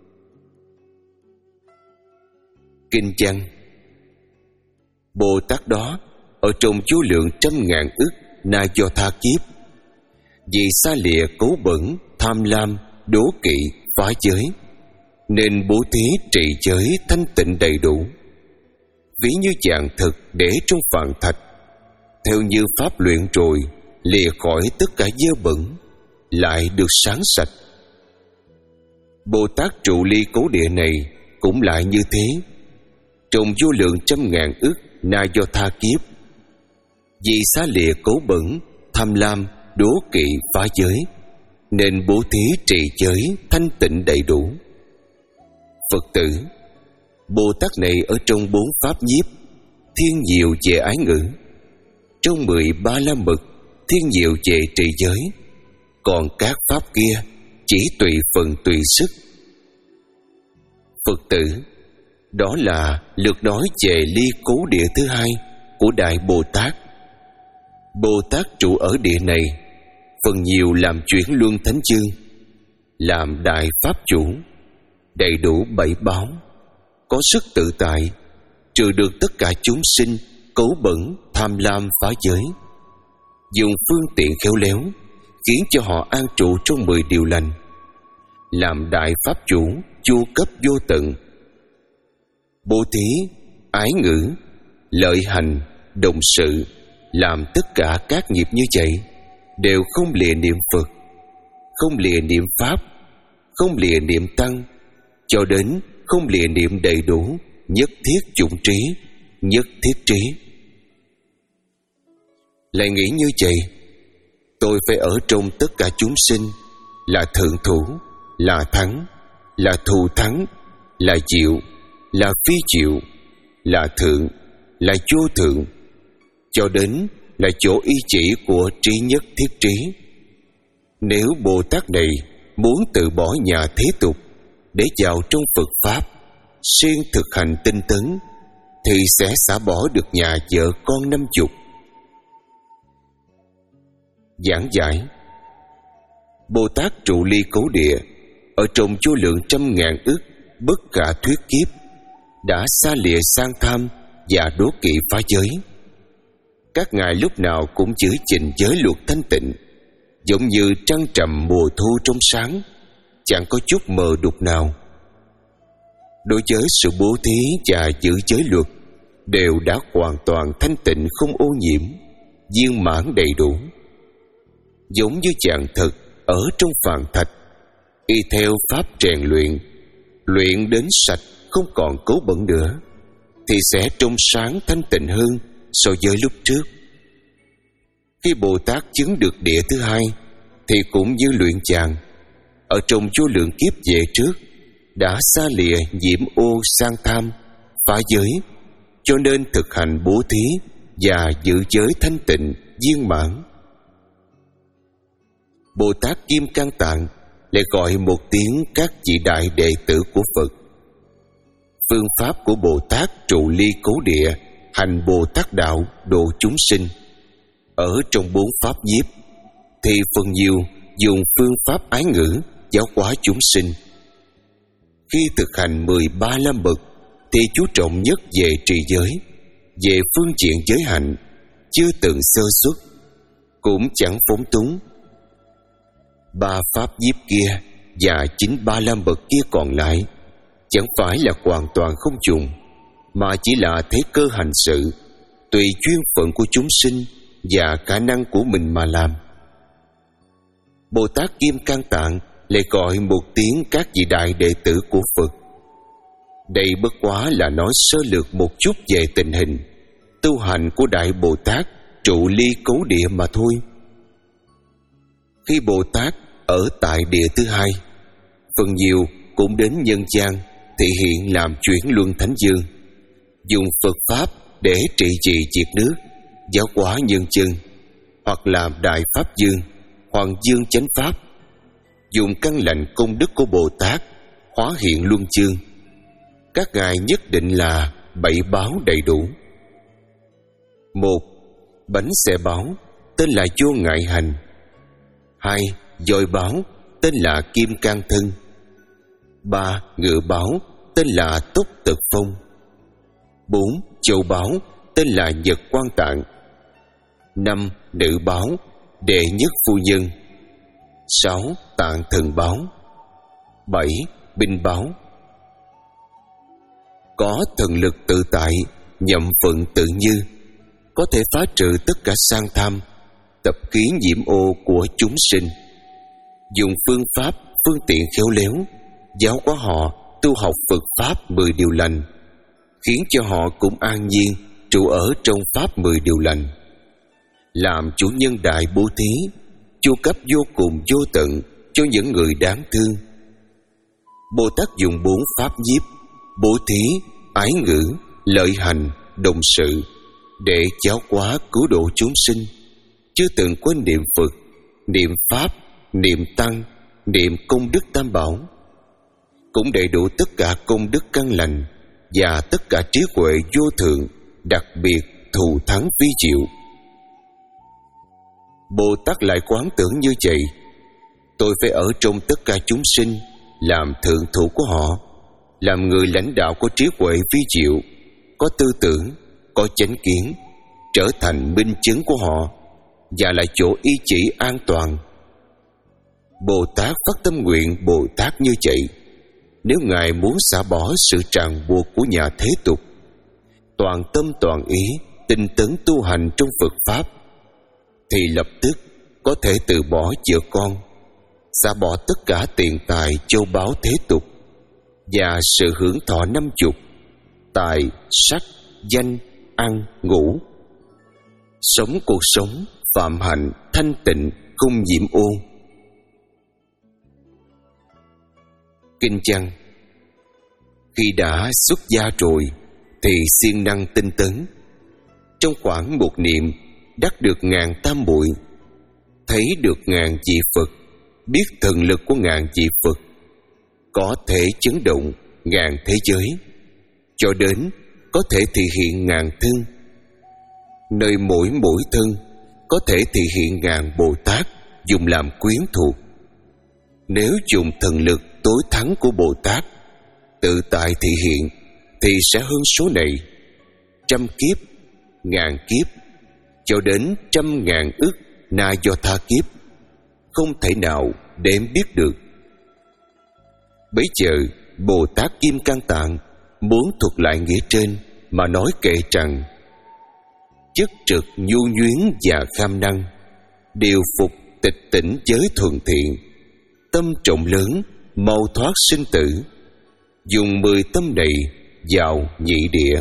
Speaker 1: Kinh văn: Bồ Tát đó ở trong vô lượng trăm ngàn ức na do tha kiếp, vì xa lìa cấu bẩn, tham lam, đố kỵ, phá giới, nên bố thí trì giới thanh tịnh đầy đủ, ví như vàng thực để trong phạn thạch, theo như pháp luyện rồi lìa khỏi tất cả dơ bẩn, lại được sáng sạch. Bồ Tát trụ ly cố địa này cũng lại như thế, trong vô lượng trăm ngàn ức na do tha kiếp, vì xá lìa cố bẩn, tham lam, đố kỵ, phá giới, nên bố thí trì giới thanh tịnh đầy đủ. Phật tử, Bồ Tát này ở trong bốn pháp nhiếp thiên nhiều về ái ngữ, trong mười ba la mật thiên nhiều về trì giới, còn các pháp kia chỉ tùy phần tùy sức. Phật tử, đó là lượt nói về ly cố địa thứ hai của Đại Bồ Tát. Bồ Tát trụ ở địa này phần nhiều làm chuyển luân thánh chương, làm đại pháp chủ, đầy đủ bảy báo, có sức tự tại, trừ được tất cả chúng sinh cấu bẩn, tham lam, phá giới, dùng phương tiện khéo léo khiến cho họ an trụ trong mười điều lành, làm đại pháp chủ, chu cấp vô tận. Bố thí, ái ngữ, lợi hành, đồng sự, làm tất cả các nghiệp như vậy đều không lìa niệm Phật, không lìa niệm Pháp, không lìa niệm Tăng, cho đến không lìa niệm đầy đủ nhất thiết chủng trí, nhất thiết trí. Lại nghĩ như vậy, tôi phải ở trong tất cả chúng sinh là thượng thủ, là thắng, là thù thắng, là diệu, là phi diệu, là thượng, là vô thượng, cho đến là chỗ y chỉ của trí nhất thiết trí. Nếu Bồ Tát này muốn từ bỏ nhà thế tục để vào trong Phật Pháp, siêng thực hành tinh tấn, thì sẽ xả bỏ được nhà vợ con năm chục. Giảng giải: Bồ Tát trụ ly cố địa, ở trong vô lượng trăm ngàn ức bất khả thuyết kiếp, đã xa lìa sang tham và đố kỵ phá giới. Các ngài lúc nào cũng giữ gìn giới luật thanh tịnh, giống như trăng trầm mùa thu trong sáng, chẳng có chút mờ đục nào. Đối với sự bố thí và giữ giới luật đều đã hoàn toàn thanh tịnh, không ô nhiễm, viên mãn đầy đủ, giống như vàng thật ở trong phạn thạch, y theo pháp rèn luyện, luyện đến sạch không còn cấu bẩn nữa, thì sẽ trong sáng thanh tịnh hơn so với lúc trước. Khi Bồ Tát chứng được địa thứ hai, thì cũng như luyện vàng, ở trong vô lượng kiếp về trước đã xa lìa nhiễm ô sang tham, phá giới, cho nên thực hành bố thí và giữ giới thanh tịnh viên mãn. Bồ Tát Kim Cang Tạng lại gọi một tiếng các vị đại đệ tử của Phật. Phương pháp của Bồ Tát trụ ly cố địa, hành Bồ Tát đạo độ chúng sinh, ở trong bốn pháp nhiếp thì phần nhiều dùng phương pháp ái ngữ giáo hóa chúng sinh. Khi thực hành mười ba la mật thì chú trọng nhất về trì giới, về phương diện giới hạnh chưa từng sơ xuất, cũng chẳng phóng túng. Ba pháp nhiếp kia và chính ba la mật kia còn lại chẳng phải là hoàn toàn không dùng, mà chỉ là thế cơ hành sự, tùy duyên phận của chúng sinh và khả năng của mình mà làm. Bồ Tát Kim Cang Tạng lại gọi một tiếng các vị đại đệ tử của Phật. Đây bất quá là nói sơ lược một chút về tình hình tu hành của Đại Bồ Tát trụ ly cấu địa mà thôi. Khi Bồ Tát ở tại địa thứ hai, phần nhiều cũng đến nhân gian thị hiện làm chuyển luân thánh dương, dùng Phật Pháp để trị trị diệt nước, giáo hóa nhân chân, hoặc làm Đại Pháp Dương, Hoàng Dương Chánh Pháp, dùng căn lành công đức của Bồ Tát hóa hiện luân chương. Các ngài nhất định là bảy báo đầy đủ. Một, bánh xe báo tên là Vô Ngại Hành. Hai, dòi báo tên là Kim Cang Thân. Ba, ngựa báo tên là Túc Tật Phong. Bốn, châu báo tên là Nhật Quan Tạng. Năm, nữ báo Đệ Nhất Phu Nhân. Sáu, Tạng Thần báo. Bảy, binh báo. Có thần lực tự tại, nhậm phận tự như, có thể phá trừ tất cả sang tham, tập khí nhiễm ô của chúng sinh, dùng phương pháp phương tiện khéo léo giáo hóa họ tu học Phật Pháp mười điều lành, khiến cho họ cũng an nhiên trụ ở trong Pháp mười điều lành, làm chủ nhân đại bố thí, chu cấp vô cùng vô tận cho những người đáng thương. Bồ Tát dùng bốn pháp nhiếp: bố thí, ái ngữ, lợi hành, đồng sự để giáo hóa cứu độ chúng sinh, chưa từng quên niệm Phật, niệm Pháp, niệm Tăng, niệm công đức Tam Bảo, cũng đầy đủ tất cả công đức căn lành và tất cả trí huệ vô thượng, đặc biệt thù thắng vi diệu. Bồ Tát lại quán tưởng như vậy: tôi phải ở trong tất cả chúng sinh, làm thượng thủ của họ, làm người lãnh đạo có trí huệ vi diệu, có tư tưởng, có chánh kiến, trở thành minh chứng của họ và là chỗ y chỉ an toàn. Bồ Tát phát tâm nguyện Bồ Tát như vậy. Nếu Ngài muốn xả bỏ sự ràng buộc của nhà thế tục, toàn tâm toàn ý tinh tấn tu hành trong Phật Pháp, thì lập tức có thể từ bỏ vợ con, xả bỏ tất cả tiền tài châu báu thế tục và sự hưởng thọ năm dục: tài, sắc, danh, ăn, ngủ, sống cuộc sống phạm hạnh thanh tịnh không nhiễm ô. Kinh văn: khi đã xuất gia rồi thì siêng năng tinh tấn, trong khoảng một niệm đắc được ngàn tam muội, thấy được ngàn vị Phật, biết thần lực của ngàn vị Phật, có thể chấn động ngàn thế giới, cho đến có thể thị hiện ngàn thân. Nơi mỗi mỗi thân có thể thị hiện ngàn Bồ Tát dùng làm quyến thuộc. Nếu dùng thần lực tối thắng của Bồ Tát tự tại thị hiện thì sẽ hơn số này, trăm kiếp, ngàn kiếp, cho đến trăm ngàn ức na do tha kiếp, không thể nào đếm biết được. Bấy giờ Bồ Tát Kim Cang Tạng muốn thuật lại nghĩa trên mà nói kệ rằng: chất trực nhu nhuyến và kham năng, điều phục tịch tỉnh giới thuần thiện, tâm trọng lớn mau thoát sinh tử, dùng mười tâm này vào nhị địa.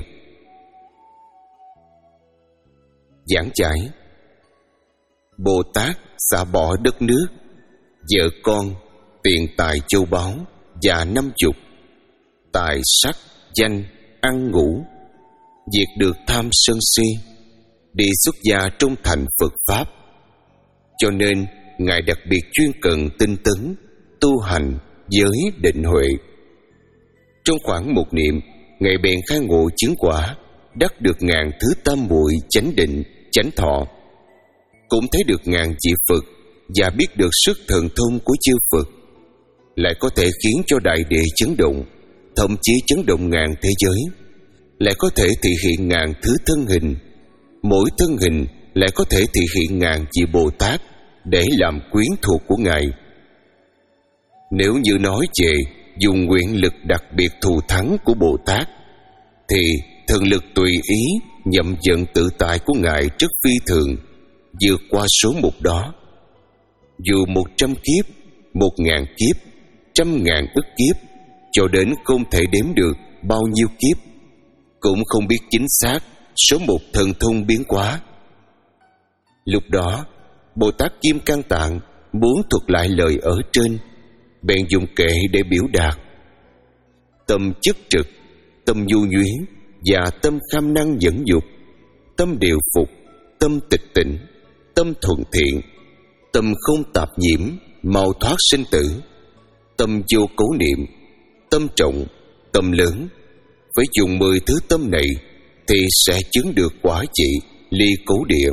Speaker 1: Giảng giải: Bồ Tát xả bỏ đất nước, vợ con, tiền tài châu báu và năm dục, tài sắc, danh, ăn ngủ, diệt được tham sân si, đi xuất gia trong thành Phật Pháp. Cho nên Ngài đặc biệt chuyên cần tinh tấn tu hành giới định huệ. Trong khoảng một niệm, Ngài bèn khai ngộ chứng quả, đắc được ngàn thứ tam muội chánh định, chánh thọ, cũng thấy được ngàn vị Phật và biết được sức thần thông của chư Phật, lại có thể khiến cho đại địa chấn động, thậm chí chấn động ngàn thế giới, lại có thể thị hiện ngàn thứ thân hình, mỗi thân hình lại có thể thị hiện ngàn vị Bồ Tát để làm quyến thuộc của Ngài. Nếu như nói về dùng nguyện lực đặc biệt thù thắng của Bồ Tát, thì thần lực tùy ý, nhậm vận tự tại của Ngài rất phi thường, vượt qua số mục đó. Dù một trăm kiếp, một ngàn kiếp, trăm ngàn ức kiếp, cho đến không thể đếm được bao nhiêu kiếp, cũng không biết chính xác số mục thần thông biến hóa. Lúc đó, Bồ Tát Kim Cang Tạng muốn thuật lại lời ở trên, bèn dùng kệ để biểu đạt. Tâm chất trực, tâm nhu nhuyến và tâm kham năng dẫn dục, tâm điều phục, tâm tịch tỉnh, tâm thuận thiện, tâm không tạp nhiễm, mau thoát sinh tử, tâm vô cố niệm, tâm trọng, tâm lớn. Phải dùng mười thứ tâm này thì sẽ chứng được quả trị ly cố địa.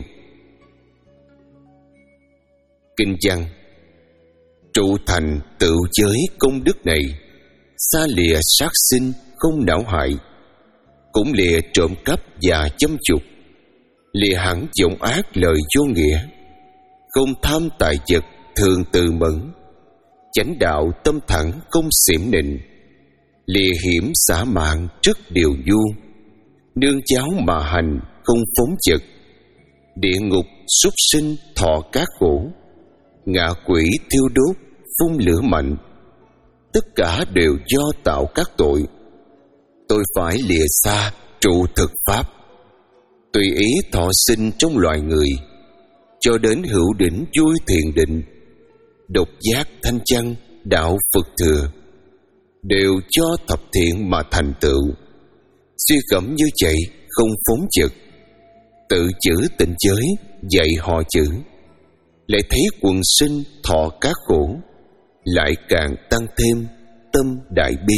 Speaker 1: Kinh văn: trụ thành tự giới công đức này, xa lìa sát sinh không não hại, cũng lìa trộm cắp và châm chục, lìa hẳn vọng ác lời vô nghĩa, không tham tài vật thường từ mẫn, chánh đạo tâm thẳng không xỉm nịnh, lìa hiểm xả mạng trước điều du, nương cháo mà hành không phóng chật, địa ngục súc sinh thọ các khổ, ngạ quỷ thiêu đốt phun lửa mạnh, tất cả đều do tạo các tội. Tôi phải lìa xa trụ thực pháp, tùy ý thọ sinh trong loài người, cho đến hữu đỉnh vui thiền định, độc giác thanh chăng đạo Phật thừa, đều cho thập thiện mà thành tựu. Suy gẫm như vậy không phóng chật, tự chữ tịnh giới dạy họ chữ, lại thấy quần sinh thọ các khổ, lại càng tăng thêm tâm đại bi.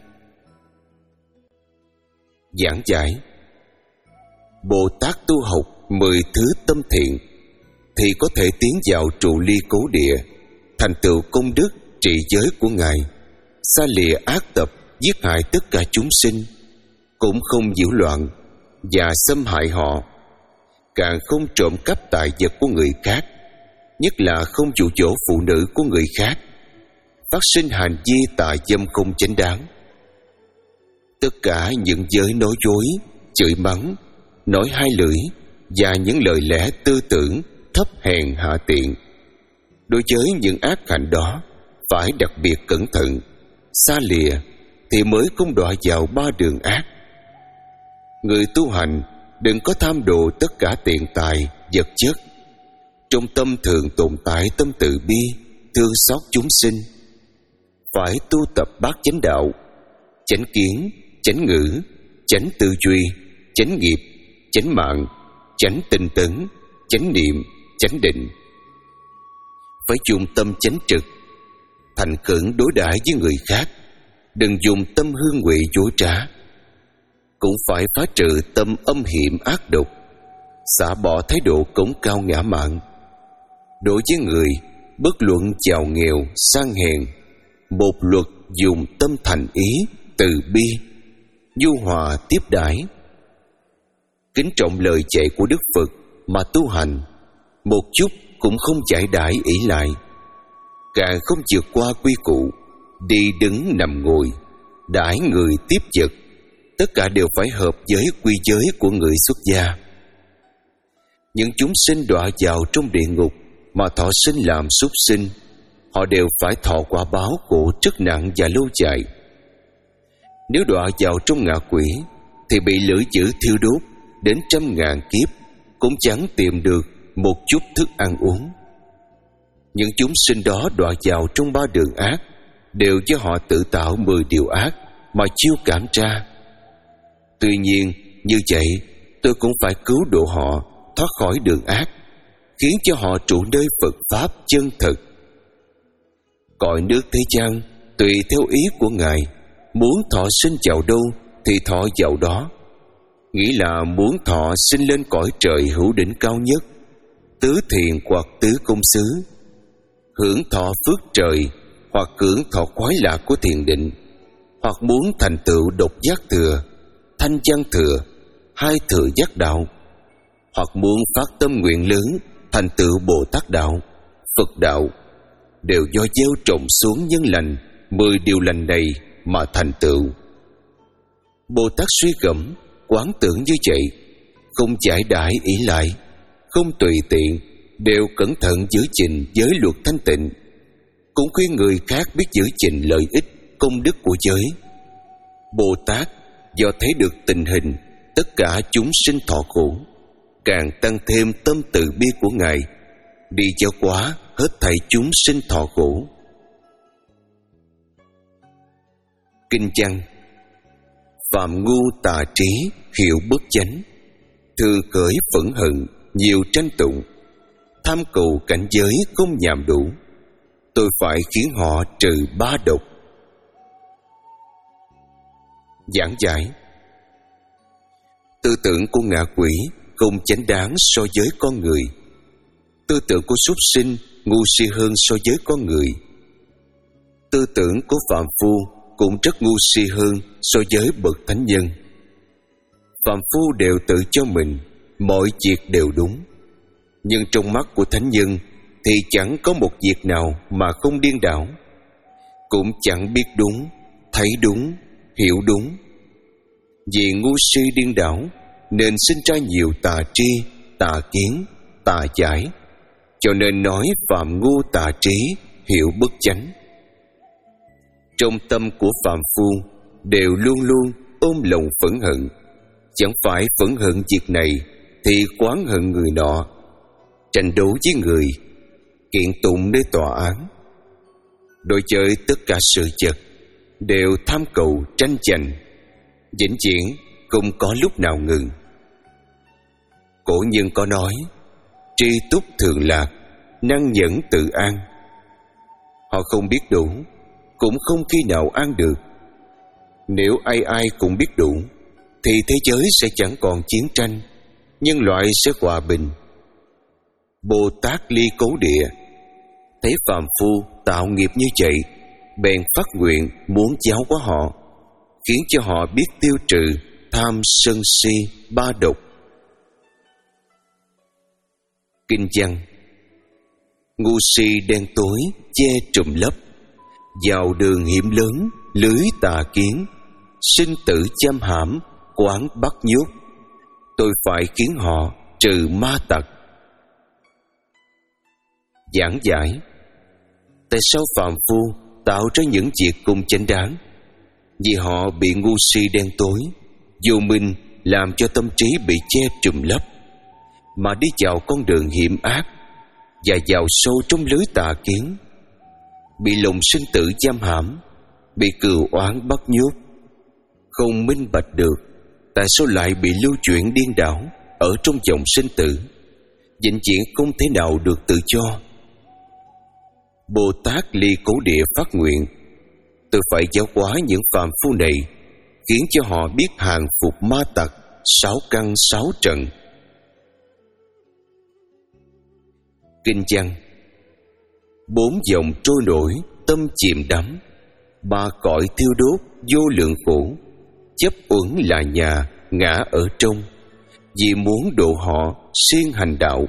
Speaker 1: Giảng giải: Bồ Tát tu học mười thứ tâm thiện thì có thể tiến vào trụ ly cố địa, thành tựu công đức trị giới của Ngài, xa lìa ác tập giết hại tất cả chúng sinh, cũng không nhiễu loạn và xâm hại họ, càng không trộm cắp tài vật của người khác, nhất là không dụ dỗ phụ nữ của người khác, phát sinh hành vi tà dâm không chánh đáng. Tất cả những giới nói dối, chửi mắng, nói hai lưỡi và những lời lẽ tư tưởng thấp hèn hạ tiện, đối với những ác hạnh đó phải đặc biệt cẩn thận, xa lìa thì mới không đọa vào ba đường ác. Người tu hành đừng có tham đồ tất cả tiền tài, vật chất. Trong tâm thường tồn tại tâm từ bi, thương xót chúng sinh. Phải tu tập bát chánh đạo: chánh kiến, chánh ngữ, chánh tư duy, chánh nghiệp, chánh mạng, chánh tinh tấn, chánh niệm, chánh định. Phải dùng tâm chánh trực, thành khẩn đối đãi với người khác, đừng dùng tâm hương ngụy dối trá. Cũng phải phá trừ tâm âm hiểm ác độc, xả bỏ thái độ cống cao ngã mạn. Đối với người, bất luận giàu nghèo, sang hèn, một luật dùng tâm thành ý, từ bi, nhu hòa tiếp đãi. Kính trọng lời dạy của Đức Phật mà tu hành, một chút cũng không chạy đãi ỷ lại, càng không vượt qua quy củ, đi đứng nằm ngồi, đãi người tiếp vật, tất cả đều phải hợp với quy giới của người xuất gia. Những chúng sinh đọa vào trong địa ngục mà thọ sinh làm súc sinh, họ đều phải thọ quả báo khổ rất nặng và lâu dài. Nếu đọa vào trong ngạ quỷ thì bị lửa dữ thiêu đốt đến trăm ngàn kiếp, cũng chẳng tìm được một chút thức ăn uống. Những chúng sinh đó đọa vào trong ba đường ác đều do họ tự tạo mười điều ác mà chiêu cảm ra. Tuy nhiên, như vậy tôi cũng phải cứu độ họ thoát khỏi đường ác, khiến cho họ trụ nơi Phật Pháp chân thực. Cõi nước thế gian tùy theo ý của Ngài, muốn thọ sinh vào đâu thì thọ vào đó. Nghĩ là muốn thọ sinh lên cõi trời hữu đỉnh cao nhất, tứ thiền hoặc tứ công xứ, hưởng thọ phước trời hoặc hưởng thọ khoái lạc của thiền định, hoặc muốn thành tựu độc giác thừa, thanh văn thừa, hai thừa giác đạo, hoặc muốn phát tâm nguyện lớn thành tựu Bồ Tát đạo, Phật đạo, đều do gieo trồng xuống nhân lành mười điều lành này mà thành tựu. Bồ Tát suy gẫm, quán tưởng như vậy, không giải đãi ỷ lại, không tùy tiện, đều cẩn thận giữ gìn giới luật thanh tịnh, cũng khuyên người khác biết giữ gìn lợi ích công đức của giới. Bồ Tát do thấy được tình hình tất cả chúng sinh thọ khổ, càng tăng thêm tâm từ bi của Ngài, đi giáo hóa hết thảy chúng sinh thọ khổ. Kinh văn: phạm ngu tà trí hiệu bất chánh, thường khởi phẫn hận nhiều tranh tụng, tham cầu cảnh giới không nhàm đủ, tôi phải khiến họ trừ ba độc. Giảng giải: tư tưởng của ngạ quỷ không chánh đáng so với con người. Tư tưởng của súc sinh ngu si hơn so với con người. Tư tưởng của phàm phu cũng rất ngu si hơn so với bậc thánh nhân. Phàm phu đều tự cho mình mọi việc đều đúng, nhưng trong mắt của thánh nhân thì chẳng có một việc nào mà không điên đảo, cũng chẳng biết đúng, thấy đúng, hiểu đúng. Vì ngu si điên đảo nên sinh ra nhiều tà tri, tà kiến, tà giải, cho nên nói phạm ngu tà trí hiểu bất chánh. Trong tâm của phàm phu đều luôn luôn ôm lòng phẫn hận, chẳng phải phẫn hận việc này thì oán hận người nọ, tranh đấu với người, kiện tụng nơi tòa án. Đối với tất cả sự vật đều tham cầu tranh giành, vĩnh viễn không có lúc nào ngừng. Cổ nhân có nói: tri túc thường lạc, năng nhẫn tự an. Họ không biết đủ, cũng không khi nào an được. Nếu ai ai cũng biết đủ thì thế giới sẽ chẳng còn chiến tranh, nhân loại sẽ hòa bình. Bồ Tát ly cố địa thấy phàm phu tạo nghiệp như vậy, bèn phát nguyện muốn giáo hóa họ, khiến cho họ biết tiêu trừ tham sân si ba độc. Kinh văn: ngu si đen tối che trùm lấp, vào đường hiểm lớn lưới tà kiến, sinh tử giam hãm quán bắt nhốt, tôi phải khiến họ trừ ma tặc. Giảng giải: tại sao phàm phu tạo ra những việc không chánh đáng? Vì họ bị ngu si đen tối, vô minh làm cho tâm trí bị che trùm lấp, mà đi vào con đường hiểm ác và vào sâu trong lưới tà kiến, bị lòng sinh tử giam hãm, bị cừu oán bắt nhốt, không minh bạch được tại sao lại bị lưu chuyển điên đảo ở trong dòng sinh tử, vĩnh viễn không thể nào được tự do. Bồ Tát ly cố địa phát nguyện: tôi phải giáo hóa những phàm phu này, khiến cho họ biết hàng phục ma tặc sáu căn sáu trận. Kinh văn: bốn dòng trôi nổi tâm chìm đắm, ba cõi thiêu đốt vô lượng khổ, chấp uẩn là nhà ngã ở trong, vì muốn độ họ siêng hành đạo.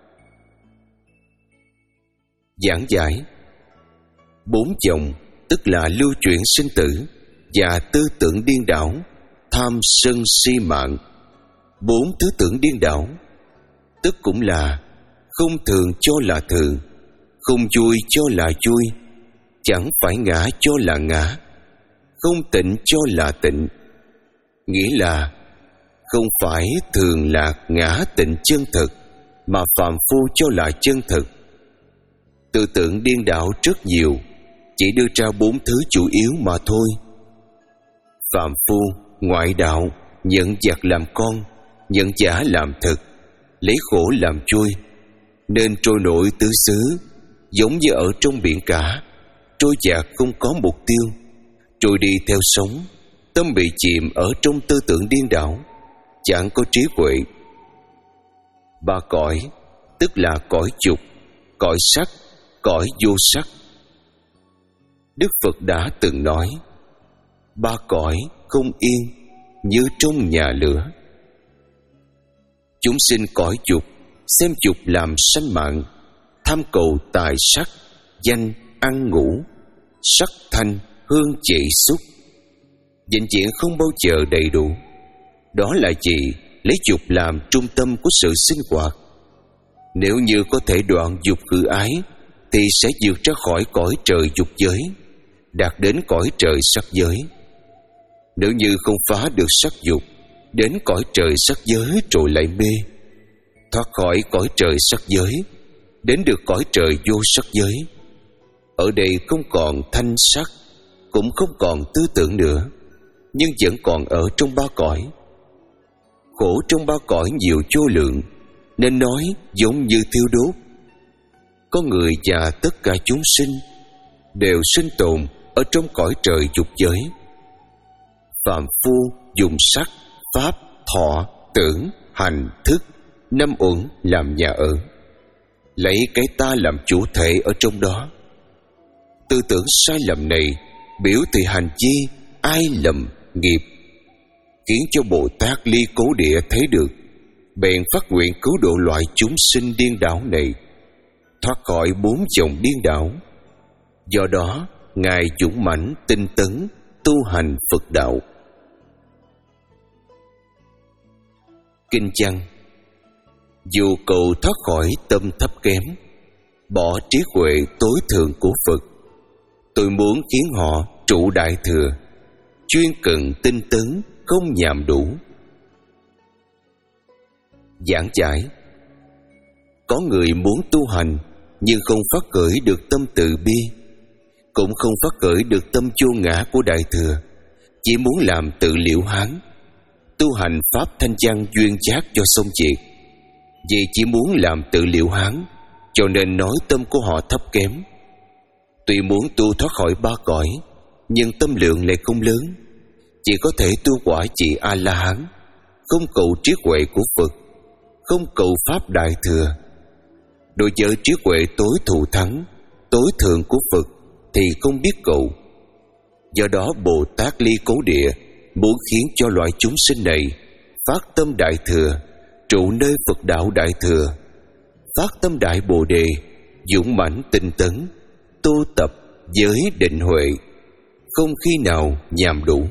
Speaker 1: Giảng giải: bốn dòng tức là lưu chuyển sinh tử và tư tưởng điên đảo, tham sân si mạng. Bốn thứ tưởng điên đảo tức cũng là không thường cho là thường, không vui cho là vui, chẳng phải ngã cho là ngã, không tịnh cho là tịnh. Nghĩa là không phải thường lạc ngã tịnh chân thực, mà phàm phu cho là chân thực. Tư tưởng điên đảo rất nhiều, chỉ đưa ra bốn thứ chủ yếu mà thôi. Phàm phu ngoại đạo, nhận vật làm con, nhận giả làm thực, lấy khổ làm vui, nên trôi nổi tứ xứ, giống như ở trong biển cả, trôi dạt không có mục tiêu, trôi đi theo sóng, tâm bị chìm ở trong tư tưởng điên đảo, chẳng có trí huệ. Ba cõi tức là cõi dục, cõi sắc, cõi vô sắc. Đức Phật đã từng nói: ba cõi không yên như trong nhà lửa. Chúng sinh cõi dục xem dục làm sanh mạng, tham cầu tài sắc, danh, ăn ngủ, sắc thanh, hương vị xúc, vĩnh viễn không bao giờ đầy đủ. Đó là gì? Lấy dục làm trung tâm của sự sinh hoạt. Nếu như có thể đoạn dục khử ái thì sẽ vượt ra khỏi cõi trời dục giới, đạt đến cõi trời sắc giới. Nếu như không phá được sắc dục, đến cõi trời sắc giới rồi lại mê, thoát khỏi cõi trời sắc giới, đến được cõi trời vô sắc giới. Ở đây không còn thanh sắc, cũng không còn tư tưởng nữa, nhưng vẫn còn ở trong ba cõi. Khổ trong ba cõi nhiều vô lượng, nên nói giống như thiêu đốt. Có người và tất cả chúng sinh đều sinh tồn ở trong cõi trời dục giới. Phàm phu dùng sắc, pháp, thọ, tưởng, hành, thức, năm uẩn làm nhà ở, lấy cái ta làm chủ thể ở trong đó. Tư tưởng sai lầm này biểu thị hành vi ai lầm nghiệp, khiến cho Bồ Tát Ly Cố Địa thấy được, bèn phát nguyện cứu độ loại chúng sinh điên đảo này, thoát khỏi bốn dòng điên đảo. Do đó Ngài dũng mãnh tinh tấn tu hành Phật đạo. Kinh văn: dù cầu thoát khỏi tâm thấp kém, bỏ trí huệ tối thượng của Phật, tôi muốn khiến họ trụ đại thừa, chuyên cần tinh tấn không nhàm đủ. Giảng giải: có người muốn tu hành nhưng không phát khởi được tâm từ bi, cũng không phát khởi được tâm vô ngã của đại thừa, chỉ muốn làm tự liễu hán, tu hành pháp thanh văn duyên giác cho xong việc. Vì chỉ muốn làm tự liễu hán, cho nên nói tâm của họ thấp kém. Tuy muốn tu thoát khỏi ba cõi, nhưng tâm lượng lại không lớn, chỉ có thể tu quả vị A-la-hán, không cầu trí huệ của Phật, không cầu pháp đại thừa. Đối với trí huệ tối thù thắng, tối thượng của Phật thì không biết cầu. Do đó Bồ Tát Ly Cố Địa muốn khiến cho loại chúng sinh này phát tâm đại thừa, trụ nơi Phật đạo đại thừa, phát tâm đại Bồ Đề, dũng mãnh tinh tấn, tu tập giới định huệ, không khi nào nhàm đủ.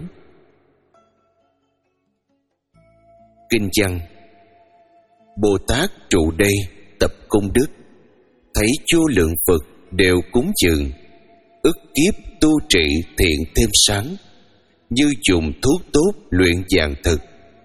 Speaker 1: Kinh văn: Bồ Tát trụ đây tập công đức, thấy vô lượng Phật đều cúng dường, ức kiếp tu trị thiện thêm sáng, như dùng thuốc tốt luyện vạn thực.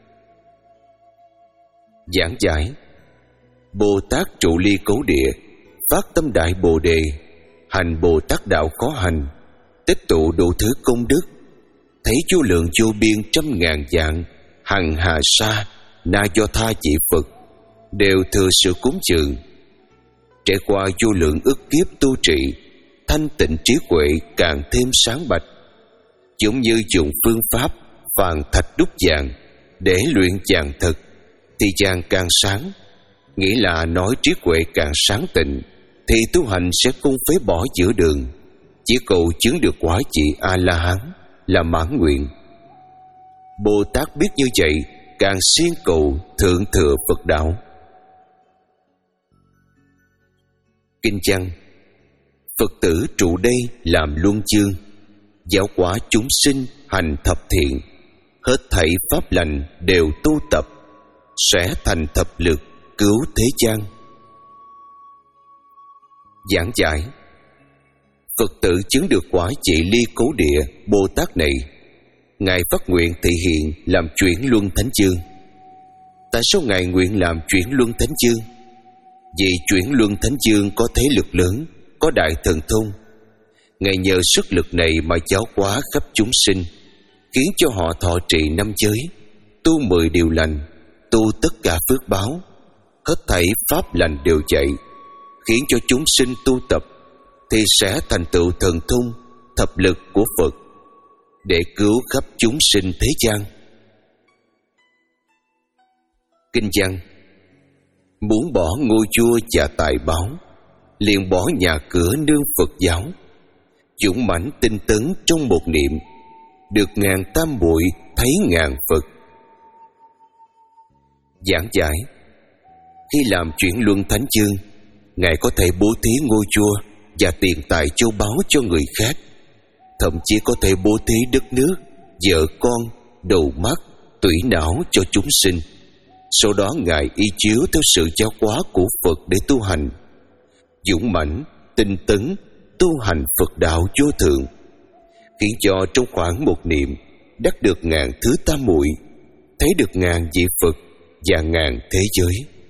Speaker 1: Giảng giải: Bồ Tát trụ Ly Cố Địa, phát tâm đại Bồ Đề, hành Bồ Tát đạo khó hành, tích tụ đủ thứ công đức, thấy vô lượng vô biên trăm ngàn vạn hằng hà sa na do tha vị Phật đều thừa sự cúng dường. Trải qua vô lượng ức kiếp tu trị, thanh tịnh trí huệ càng thêm sáng bạch, giống như dùng phương pháp vàng thạch đúc vàng để luyện vàng thực, thì vàng càng sáng, nghĩa là nói trí huệ càng sáng tịnh, thì tu hành sẽ không phế bỏ giữa đường, chỉ cầu chứng được quả vị A-la-hán là mãn nguyện. Bồ Tát biết như vậy, càng siêng cầu thượng thừa Phật đạo. Kinh văn: Phật tử trụ đây làm luân chương, giáo hóa chúng sinh hành thập thiện, hết thảy pháp lành đều tu tập, sẽ thành thập lực cứu thế gian. Giảng giải: Phật tử chứng được quả vị Ly Cố Địa Bồ Tát này, Ngài phát nguyện thị hiện làm chuyển luân thánh chương. Tại sao Ngài nguyện làm chuyển luân thánh chương? Vì chuyển luân thánh chương có thế lực lớn, có đại thần thông. Ngài nhờ sức lực này mà giáo hóa khắp chúng sinh, khiến cho họ thọ trì năm giới, tu mười điều lành, tu tất cả phước báo, hết thảy pháp lành đều dạy, khiến cho chúng sinh tu tập thì sẽ thành tựu thần thông thập lực của Phật để cứu khắp chúng sinh thế gian. Kinh văn: Muốn bỏ ngôi vua và tài báo, liền bỏ nhà cửa nương Phật giáo, dũng mãnh tinh tấn trong một niệm, được ngàn tam muội thấy ngàn Phật. Giảng giải: Khi làm chuyển luân thánh chương, Ngài có thể bố thí ngôi vua và tiền tài châu báu cho người khác, thậm chí có thể bố thí đất nước, vợ con, đầu mắt, tủy não cho chúng sinh. Sau đó Ngài y chiếu theo sự giáo hóa của Phật để tu hành, dũng mãnh, tinh tấn, tu hành Phật đạo vô thượng, khiến cho trong khoảng một niệm đắc được ngàn thứ tam muội, thấy được ngàn vị Phật và ngàn thế giới.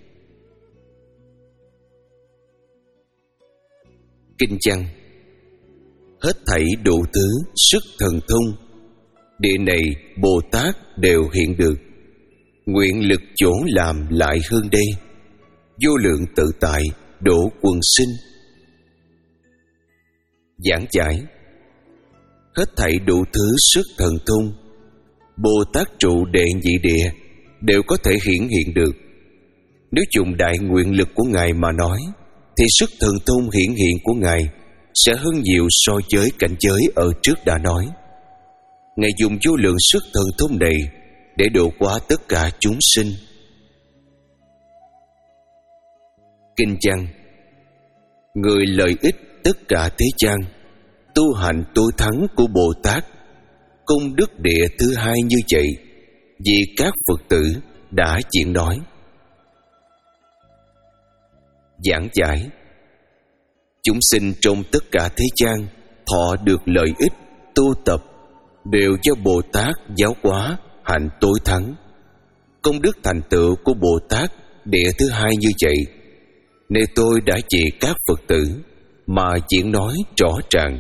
Speaker 1: Kinh văn: hết thảy độ thứ sức thần thông, địa này Bồ Tát đều hiện được, nguyện lực chỗ làm lại hơn đây, vô lượng tự tại độ quần sinh. Giảng giải: hết thảy đủ thứ sức thần thông, Bồ Tát trụ đệ nhị địa đều có thể hiển hiện được. Nếu dùng đại nguyện lực của Ngài mà nói, thì sức thần thông hiển hiện của Ngài sẽ hơn nhiều so với cảnh giới ở trước đã nói. Ngài dùng vô lượng sức thần thông này để độ qua tất cả chúng sinh. Kinh văn: người lợi ích tất cả thế gian, tu hành tối thắng của Bồ Tát, công đức địa thứ hai như vậy, vì các Phật tử đã diễn nói. Giảng giải: chúng sinh trong tất cả thế gian thọ được lợi ích tu tập đều do Bồ Tát giáo hóa hạnh tối thắng. Công đức thành tựu của Bồ Tát địa thứ hai như vậy, nên tôi đã chỉ các Phật tử mà diễn nói rõ ràng.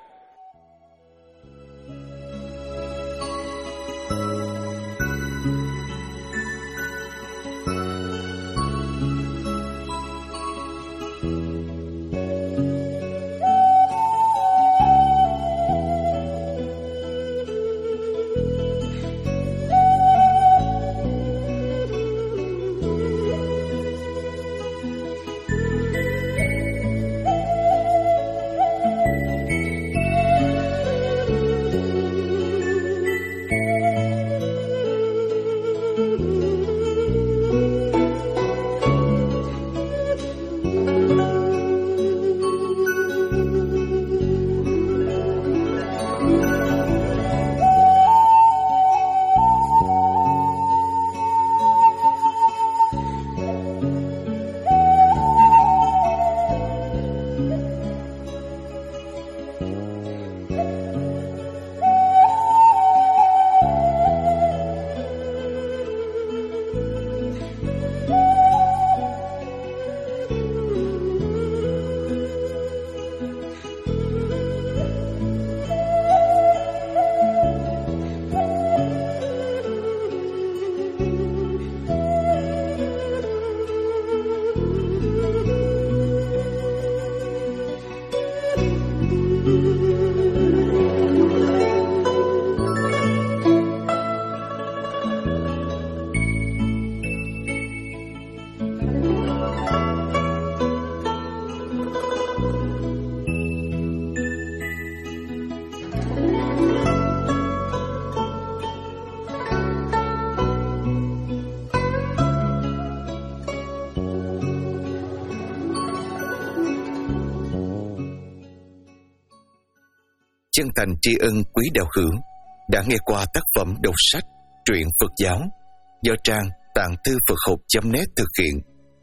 Speaker 1: Chân thành tri ân quý đạo hữu đã nghe qua tác phẩm đọc sách truyện Phật giáo do trang tạng thư Phật học chấm net thực hiện.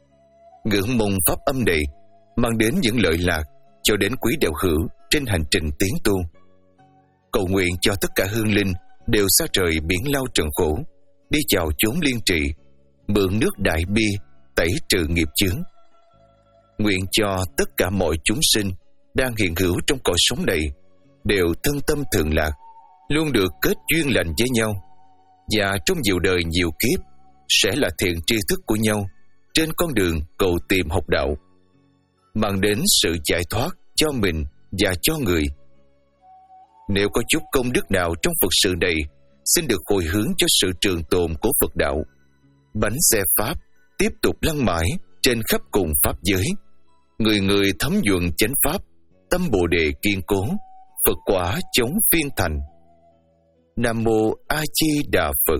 Speaker 1: Ngưỡng mong pháp âm này mang đến những lợi lạc cho đến quý đạo hữu trên hành trình tiến tu. Cầu nguyện cho tất cả hương linh đều xa trời biển lao trần khổ, đi vào chốn liên trì, mượn nước đại bi tẩy trừ nghiệp chướng. Nguyện cho tất cả mọi chúng sinh đang hiện hữu trong cõi sống này đều thân tâm thường lạc, luôn được kết duyên lành với nhau, và trong nhiều đời nhiều kiếp sẽ là thiện tri thức của nhau trên con đường cầu tìm học đạo, mang đến sự giải thoát cho mình và cho người. Nếu có chút công đức nào trong Phật sự này, xin được hồi hướng cho sự trường tồn của Phật đạo. Bánh xe Pháp tiếp tục lăn mãi trên khắp cùng Pháp giới, người người thấm nhuận chánh Pháp, tâm Bồ Đề kiên cố, Phật quả chống phiên thành. Nam Mô A Di Đà Phật.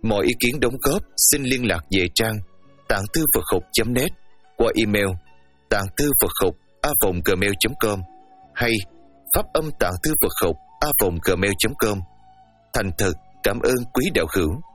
Speaker 1: Mọi ý kiến đóng góp xin liên lạc về trang tạng thư Phật học chấm net qua email tạng thư Phật học a vòng gmail chấm com hay pháp âm tạng thư Phật học a vòng gmail chấm com. Thành thật cảm ơn quý đạo hữu.